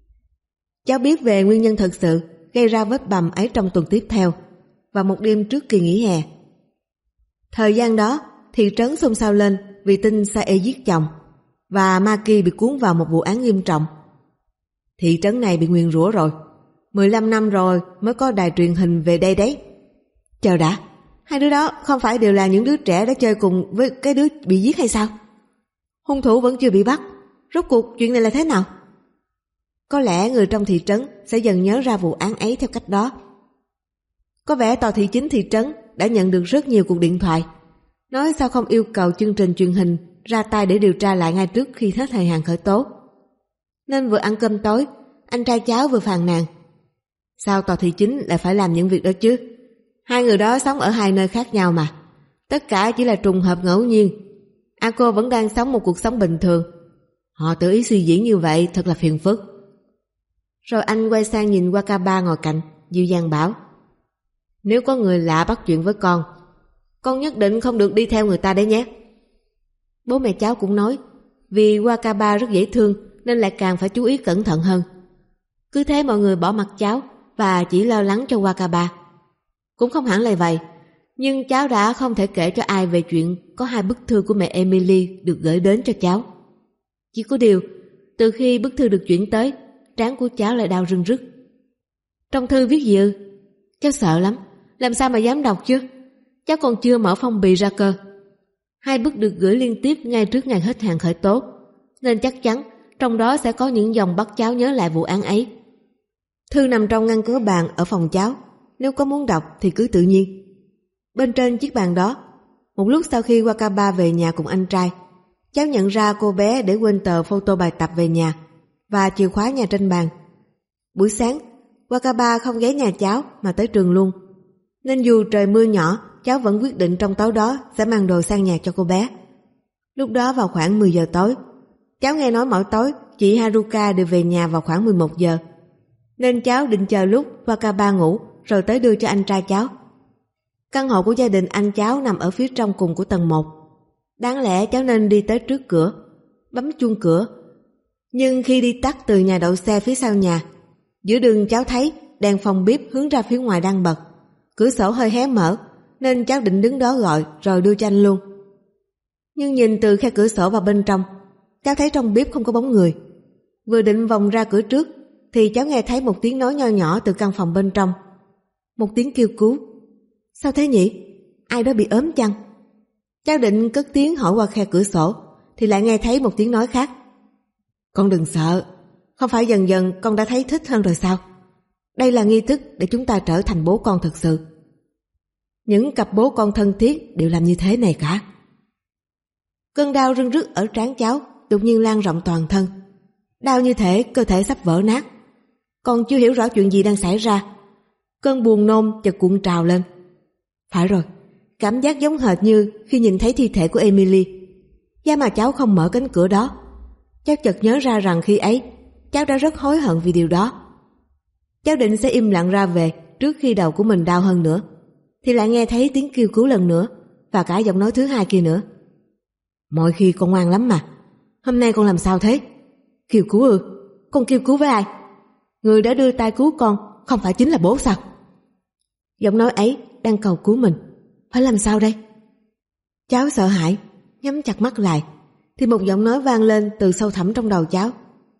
Cháu biết về nguyên nhân thật sự gây ra vết bầm ấy trong tuần tiếp theo, và một đêm trước kỳ nghỉ hè. Thời gian đó, thị trấn xôn xao lên vì tin Sae giết chồng, và Maki bị cuốn vào một vụ án nghiêm trọng. Thị trấn này bị nguyền rủa rồi, 15 năm rồi mới có đài truyền hình về đây đấy. Chờ đã, hai đứa đó không phải đều là những đứa trẻ đã chơi cùng với cái đứa bị giết hay sao? Hung thủ vẫn chưa bị bắt, rốt cuộc chuyện này là thế nào? Có lẽ người trong thị trấn sẽ dần nhớ ra vụ án ấy theo cách đó. Có vẻ tòa thị chính thị trấn đã nhận được rất nhiều cuộc điện thoại, nói sao không yêu cầu chương trình truyền hình ra tay để điều tra lại ngay trước khi hết thời hạn khởi tố. Nên vừa ăn cơm tối, anh trai cháu vừa phàn nàn: sao tòa thị chính lại phải làm những việc đó chứ? Hai người đó sống ở 2 nơi khác nhau mà. Tất cả chỉ là trùng hợp ngẫu nhiên. Ako vẫn đang sống một cuộc sống bình thường. Họ tự ý suy diễn như vậy thật là phiền phức. Rồi anh quay sang nhìn Wakaba ngồi cạnh, dịu dàng bảo: nếu có người lạ bắt chuyện với con nhất định không được đi theo người ta đấy nhé. Bố mẹ cháu cũng nói, vì Wakaba rất dễ thương nên lại càng phải chú ý cẩn thận hơn. Cứ thế mọi người bỏ mặc cháu và chỉ lo lắng cho Wakaba. Cũng không hẳn là vậy, nhưng cháu đã không thể kể cho ai về chuyện có 2 bức thư của mẹ Emily được gửi đến cho cháu. Chỉ có điều, từ khi bức thư được chuyển tới, trán của cháu lại đau rưng rức. Trong thư viết gì ư? Cháu sợ lắm, làm sao mà dám đọc chứ? Cháu còn chưa mở phong bì ra cơ. 2 bức được gửi liên tiếp ngay trước ngày hết hạn khởi tố, nên chắc chắn trong đó sẽ có những dòng bắt cháu nhớ lại vụ án ấy. Thư nằm trong ngăn kéo bàn ở phòng cháu, nếu có muốn đọc thì cứ tự nhiên. Bên trên chiếc bàn đó, một lúc sau khi Wakaba về nhà cùng anh trai, cháu nhận ra cô bé để quên tờ photo bài tập về nhà và chìa khóa nhà trên bàn. Buổi sáng, Wakaba không ghé nhà cháu mà tới trường luôn, nên dù trời mưa nhỏ, cháu vẫn quyết định trong tối đó sẽ mang đồ sang nhà cho cô bé. Lúc đó vào khoảng 10 giờ tối, cháu nghe nói mỗi tối chị Haruka đều về nhà vào khoảng 11 giờ, nên cháu định chờ lúc Wakaba ngủ rồi tới đưa cho anh trai cháu. Căn hộ của gia đình anh cháu nằm ở phía trong cùng của tầng 1. Đáng lẽ cháu nên đi tới trước cửa, bấm chuông cửa. Nhưng khi đi tắt từ nhà đậu xe phía sau nhà, giữa đường cháu thấy đèn phòng bếp hướng ra phía ngoài đang bật, cửa sổ hơi hé mở, nên cháu định đứng đó gọi rồi đưa cho anh luôn. Nhưng nhìn từ khe cửa sổ vào bên trong, cháu thấy trong bếp không có bóng người. Vừa định vòng ra cửa trước thì cháu nghe thấy một tiếng nói nho nhỏ từ căn phòng bên trong. Một tiếng kêu cứu. Sao thế nhỉ? Ai đó bị ốm chăng? Cháu định cất tiếng hỏi qua khe cửa sổ thì lại nghe thấy một tiếng nói khác. Con đừng sợ, không phải dần dần con đã thấy thích hơn rồi sao? Đây là nghi thức để chúng ta trở thành bố con thực sự. Những cặp bố con thân thiết đều làm như thế này cả. Cơn đau rưng rức ở trán cháu đột nhiên lan rộng toàn thân. Đau như thể cơ thể sắp vỡ nát. Con chưa hiểu rõ chuyện gì đang xảy ra. Cơn buồn nôn chợt cuộn trào lên. Phải rồi, cảm giác giống hệt như khi nhìn thấy thi thể của Emily. Giá mà cháu không mở cánh cửa đó. Cháu chợt nhớ ra rằng khi ấy cháu đã rất hối hận vì điều đó. Cháu định sẽ im lặng ra về trước khi đầu của mình đau hơn nữa, thì lại nghe thấy tiếng kêu cứu lần nữa, và cả giọng nói thứ hai kia nữa. Mọi khi con ngoan lắm mà, hôm nay con làm sao thế? Kêu cứu ư? Con kêu cứu với ai? Người đã đưa tay cứu con không phải chính là bố sao? Giọng nói ấy đang cầu cứu mình. Phải làm sao đây? Cháu sợ hãi, nhắm chặt mắt lại, thì một giọng nói vang lên từ sâu thẳm trong đầu cháu.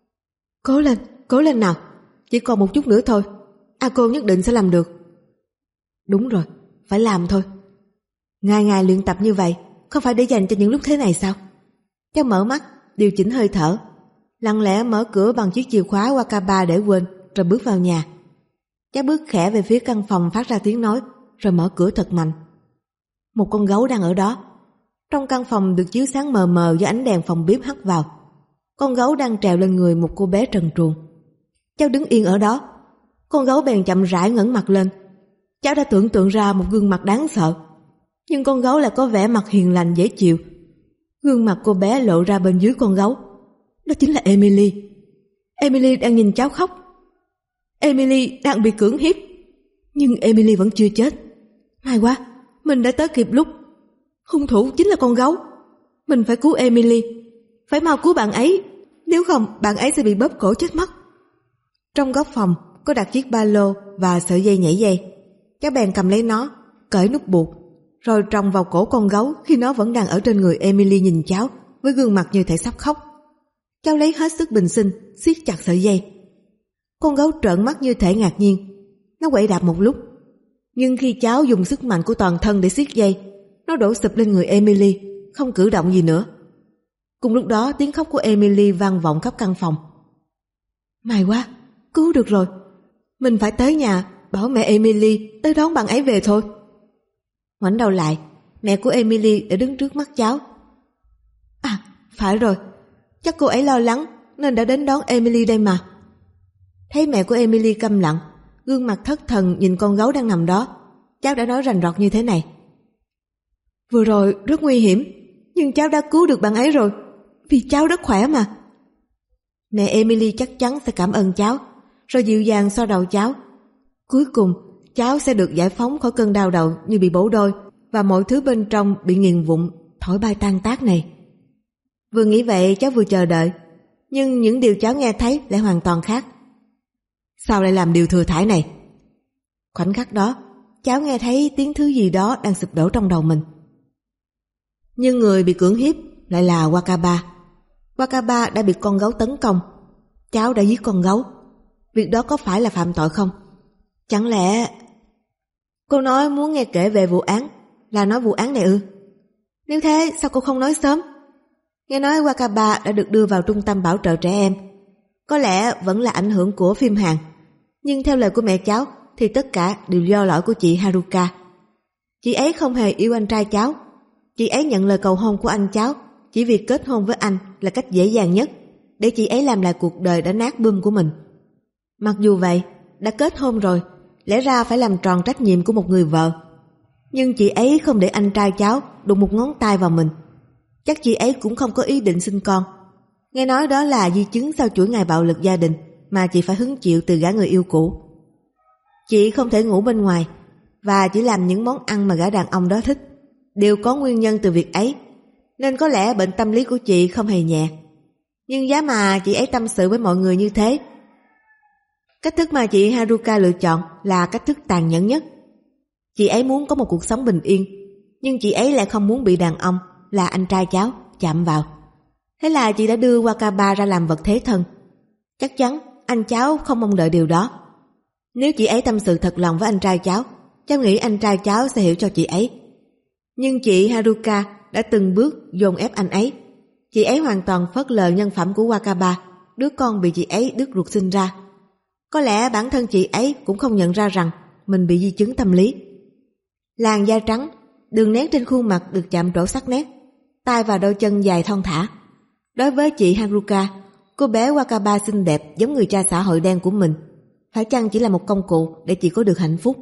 Cố lên nào, chỉ còn một chút nữa thôi, cô nhất định sẽ làm được. Đúng rồi, phải làm thôi. Ngày luyện tập như vậy, không phải để dành cho những lúc thế này sao? Cháu mở mắt, điều chỉnh hơi thở, lặng lẽ mở cửa bằng chiếc chìa khóa Wakaba để quên, rồi bước vào nhà. Cháu bước khẽ về phía căn phòng phát ra tiếng nói, rồi mở cửa thật mạnh. Một con gấu đang ở đó. Trong căn phòng được chiếu sáng mờ mờ do ánh đèn phòng bếp hắt vào. Con gấu đang trèo lên người một cô bé trần truồng. Cháu đứng yên ở đó. Con gấu bèn chậm rãi ngẩng mặt lên. Cháu đã tưởng tượng ra một gương mặt đáng sợ, nhưng con gấu lại có vẻ mặt hiền lành dễ chịu. Gương mặt cô bé lộ ra bên dưới con gấu. Đó chính là Emily. Emily đang nhìn cháu khóc. Emily đang bị cưỡng hiếp, nhưng Emily vẫn chưa chết. May quá, mình đã tới kịp lúc. Hung thủ chính là con gấu. Mình phải cứu Emily, phải mau cứu bạn ấy, nếu không bạn ấy sẽ bị bóp cổ chết mất. Trong góc phòng có đặt chiếc ba lô và sợi dây nhảy dây. Cháu bèn cầm lấy nó, cởi nút buộc, rồi tròng vào cổ con gấu khi nó vẫn đang ở trên người Emily nhìn cháu với gương mặt như thể sắp khóc. Cháu lấy hết sức bình sinh, siết chặt sợi dây. Con gấu trợn mắt như thể ngạc nhiên. Nó quậy đạp một lúc, nhưng khi cháu dùng sức mạnh của toàn thân để siết dây, nó đổ sụp lên người Emily, không cử động gì nữa. Cùng lúc đó tiếng khóc của Emily vang vọng khắp căn phòng. May quá, cứu được rồi. Mình phải tới nhà bảo mẹ Emily tới đón bạn ấy về thôi. Ngoảnh đầu lại, mẹ của Emily đã đứng trước mắt cháu. Phải rồi, chắc cô ấy lo lắng nên đã đến đón Emily đây mà. Thấy mẹ của Emily câm lặng, gương mặt thất thần nhìn con gấu đang nằm đó, cháu đã nói rành rọt như thế này. Vừa rồi rất nguy hiểm, nhưng cháu đã cứu được bạn ấy rồi, vì cháu rất khỏe mà. Mẹ Emily chắc chắn sẽ cảm ơn cháu, rồi dịu dàng xoa đầu cháu. Cuối cùng, cháu sẽ được giải phóng khỏi cơn đau đầu như bị bổ đôi, và mọi thứ bên trong bị nghiền vụn, thổi bay tan tác này. Vừa nghĩ vậy cháu vừa chờ đợi, nhưng những điều cháu nghe thấy lại hoàn toàn khác. Sao lại làm điều thừa thãi này? Khoảnh khắc đó, cháu nghe thấy tiếng thứ gì đó đang sụp đổ trong đầu mình. Nhưng người bị cưỡng hiếp lại là Wakaba. Wakaba đã bị con gấu tấn công. Cháu đã giết con gấu. Việc đó có phải là phạm tội không? Chẳng lẽ... Cô nói muốn nghe kể về vụ án, là nói vụ án này ư? Nếu thế sao cô không nói sớm? Nghe nói Wakaba đã được đưa vào trung tâm bảo trợ trẻ em. Có lẽ vẫn là ảnh hưởng của phim Hàn, nhưng theo lời của mẹ cháu thì tất cả đều do lỗi của chị Haruka. Chị ấy không hề yêu anh trai cháu. Chị ấy nhận lời cầu hôn của anh cháu chỉ vì kết hôn với anh là cách dễ dàng nhất để chị ấy làm lại cuộc đời đã nát bươm của mình. Mặc dù vậy, đã kết hôn rồi, lẽ ra phải làm tròn trách nhiệm của một người vợ. Nhưng chị ấy không để anh trai cháu đụng một ngón tay vào mình. Chắc chị ấy cũng không có ý định sinh con. Nghe nói đó là di chứng sau chuỗi ngày bạo lực gia đình mà chị phải hứng chịu từ gã người yêu cũ. Chị không thể ngủ bên ngoài và chỉ làm những món ăn mà gã đàn ông đó thích. Đều có nguyên nhân từ việc ấy, nên có lẽ bệnh tâm lý của chị không hề nhẹ. Nhưng giá mà chị ấy tâm sự với mọi người như thế. Cách thức mà chị Haruka lựa chọn là cách thức tàn nhẫn nhất. Chị ấy muốn có một cuộc sống bình yên, nhưng chị ấy lại không muốn bị đàn ông là anh trai cháu chạm vào. Thế là chị đã đưa Wakaba ra làm vật thế thân. Chắc chắn anh cháu không mong đợi điều đó. Nếu chị ấy tâm sự thật lòng với anh trai cháu nghĩ anh trai cháu sẽ hiểu cho chị ấy. Nhưng chị Haruka đã từng bước dồn ép anh ấy. Chị ấy hoàn toàn phớt lờ nhân phẩm của Wakaba, đứa con bị chị ấy đứt ruột sinh ra. Có lẽ bản thân chị ấy cũng không nhận ra rằng mình bị di chứng tâm lý. Làn da trắng, đường nét trên khuôn mặt được chạm trổ sắc nét, tay và đôi chân dài thon thả. Đối với chị Haruka, cô bé Wakaba xinh đẹp giống người cha xã hội đen của mình, phải chăng chỉ là một công cụ để chị có được hạnh phúc?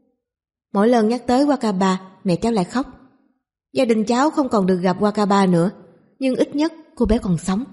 Mỗi lần nhắc tới Wakaba, mẹ cháu lại khóc. Gia đình cháu không còn được gặp Wakaba nữa, nhưng ít nhất cô bé còn sống.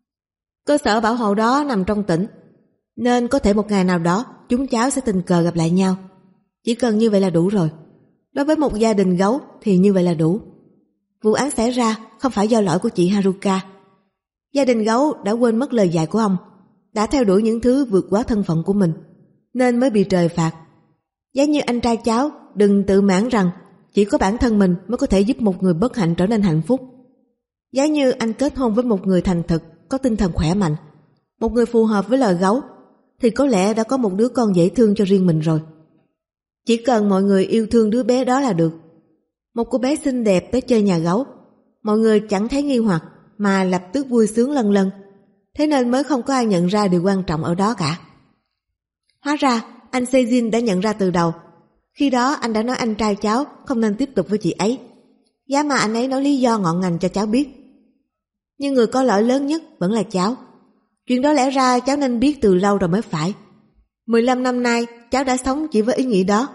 Cơ sở bảo hộ đó nằm trong tỉnh, nên có thể một ngày nào đó chúng cháu sẽ tình cờ gặp lại nhau. Chỉ cần như vậy là đủ rồi. Đối với một gia đình gấu thì như vậy là đủ. Vụ án xảy ra không phải do lỗi của chị Haruka. Gia đình gấu đã quên mất lời dạy của ông, đã theo đuổi những thứ vượt quá thân phận của mình, nên mới bị trời phạt. Giá như anh trai cháu đừng tự mãn rằng chỉ có bản thân mình mới có thể giúp một người bất hạnh trở nên hạnh phúc. Giá như anh kết hôn với một người thành thực, có tinh thần khỏe mạnh, một người phù hợp với loài gấu, thì có lẽ đã có một đứa con dễ thương cho riêng mình rồi. Chỉ cần mọi người yêu thương đứa bé đó là được. Một cô bé xinh đẹp tới chơi nhà gấu, mọi người chẳng thấy nghi hoặc mà lập tức vui sướng lân lân. Thế nên mới không có ai nhận ra điều quan trọng ở đó cả. Hóa ra anh Sejin đã nhận ra từ đầu. Khi đó anh đã nói anh trai cháu không nên tiếp tục với chị ấy. Giá mà anh ấy nói lý do ngọn ngành cho cháu biết. Nhưng người có lỗi lớn nhất vẫn là cháu. Chuyện đó lẽ ra cháu nên biết từ lâu rồi mới phải. 15 năm nay cháu đã sống chỉ với ý nghĩ đó.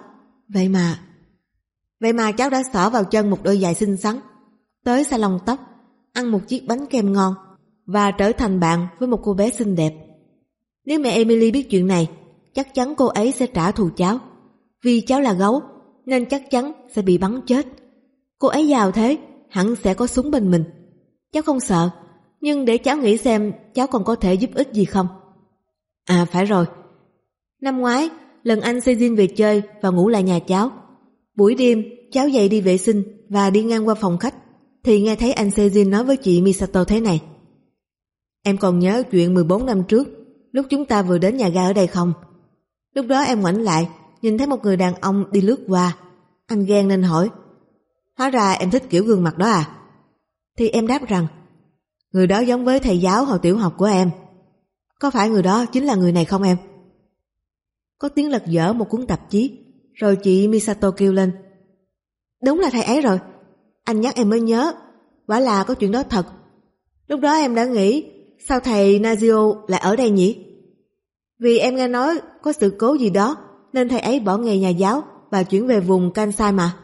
Vậy mà cháu đã xỏ vào chân một đôi giày xinh xắn, tới salon tóc, ăn một chiếc bánh kem ngon và trở thành bạn với một cô bé xinh đẹp. Nếu mẹ Emily biết chuyện này, chắc chắn cô ấy sẽ trả thù cháu. Vì cháu là gấu nên chắc chắn sẽ bị bắn chết. Cô ấy giàu thế, hẳn sẽ có súng bên mình. Cháu không sợ, nhưng để cháu nghĩ xem cháu còn có thể giúp ích gì không. À phải rồi, năm ngoái lần anh Sejin về chơi và ngủ lại nhà cháu, buổi đêm cháu dậy đi vệ sinh và đi ngang qua phòng khách thì nghe thấy anh Sejin nói với chị Misato thế này: Em còn nhớ chuyện 14 năm trước lúc chúng ta vừa đến nhà ga ở đây không? Lúc đó em ngoảnh lại nhìn thấy một người đàn ông đi lướt qua. Anh ghen nên hỏi: Hóa ra em thích kiểu gương mặt đó à? Thì em đáp rằng người đó giống với thầy giáo hồi tiểu học của em. Có phải người đó chính là người này không em? Có tiếng lật dở một cuốn tạp chí, rồi chị Misato kêu lên: Đúng là thầy ấy rồi. Anh nhắc em mới nhớ, quả là có chuyện đó thật. Lúc đó em đã nghĩ sao thầy Nazio lại ở đây nhỉ? Vì em nghe nói có sự cố gì đó nên thầy ấy bỏ nghề nhà giáo và chuyển về vùng Kansai mà.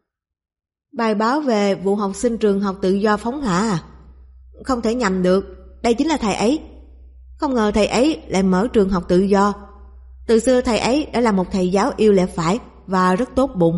Bài báo về vụ học sinh trường học tự do phóng hỏa à? Không thể nhầm được, đây chính là thầy ấy. Không ngờ thầy ấy lại mở trường học tự do. Từ xưa thầy ấy đã là một thầy giáo yêu lẽ phải và rất tốt bụng.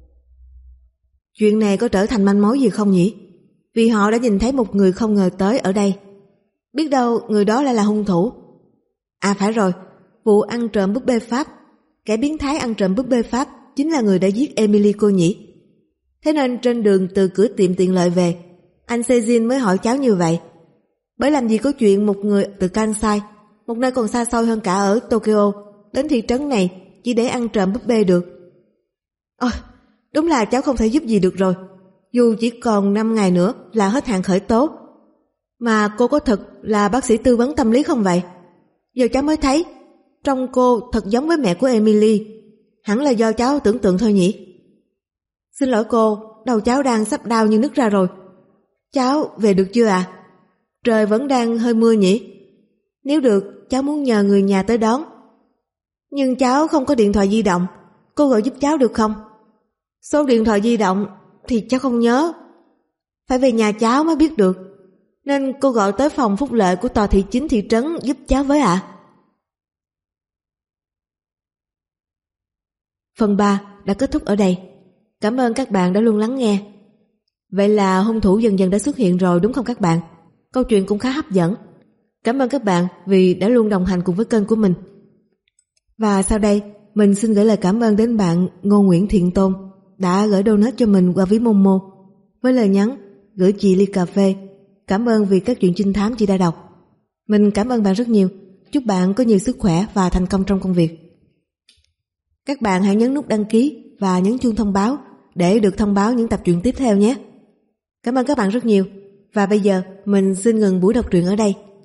Chuyện này có trở thành manh mối gì không nhỉ? Vì họ đã nhìn thấy một người không ngờ tới ở đây. Biết đâu người đó lại là hung thủ. À phải rồi, vụ ăn trộm búp bê Pháp. Kẻ biến thái ăn trộm búp bê Pháp chính là người đã giết Emily cô nhỉ? Thế nên trên đường từ cửa tiệm tiện lợi về, anh Sejin mới hỏi cháu như vậy. Bởi làm gì có chuyện một người từ Kansai, một nơi còn xa xôi hơn cả ở Tokyo, đến thị trấn này chỉ để ăn trộm búp bê được. Ôi, đúng là cháu không thể giúp gì được rồi. Dù chỉ còn 5 ngày nữa là hết hạn khởi tố. Mà cô có thật là bác sĩ tư vấn tâm lý không vậy? Giờ cháu mới thấy trông cô thật giống với mẹ của Emily. Hẳn là do cháu tưởng tượng thôi nhỉ? Xin lỗi cô, đầu cháu đang sắp đau như nứt ra rồi. Cháu về được chưa ạ? Trời vẫn đang hơi mưa nhỉ? Nếu được, cháu muốn nhờ người nhà tới đón. Nhưng cháu không có điện thoại di động, cô gọi giúp cháu được không? Số điện thoại di động thì cháu không nhớ. Phải về nhà cháu mới biết được. Nên cô gọi tới phòng phúc lợi của tòa thị chính thị trấn giúp cháu với ạ. Phần 3 đã kết thúc ở đây. Cảm ơn các bạn đã luôn lắng nghe. Vậy là hung thủ dần dần đã xuất hiện rồi đúng không các bạn? Câu chuyện cũng khá hấp dẫn. Cảm ơn các bạn vì đã luôn đồng hành cùng với kênh của mình. Và sau đây, mình xin gửi lời cảm ơn đến bạn Ngô Nguyễn Thiện Tôn đã gửi donate cho mình qua ví Momo với lời nhắn gửi chị ly cà phê. Cảm ơn vì các chuyện trinh thám chị đã đọc. Mình cảm ơn bạn rất nhiều. Chúc bạn có nhiều sức khỏe và thành công trong công việc. Các bạn hãy nhấn nút đăng ký và nhấn chuông thông báo để được thông báo những tập truyện tiếp theo nhé. Cảm ơn các bạn rất nhiều. Và bây giờ mình xin ngừng buổi đọc truyện ở đây.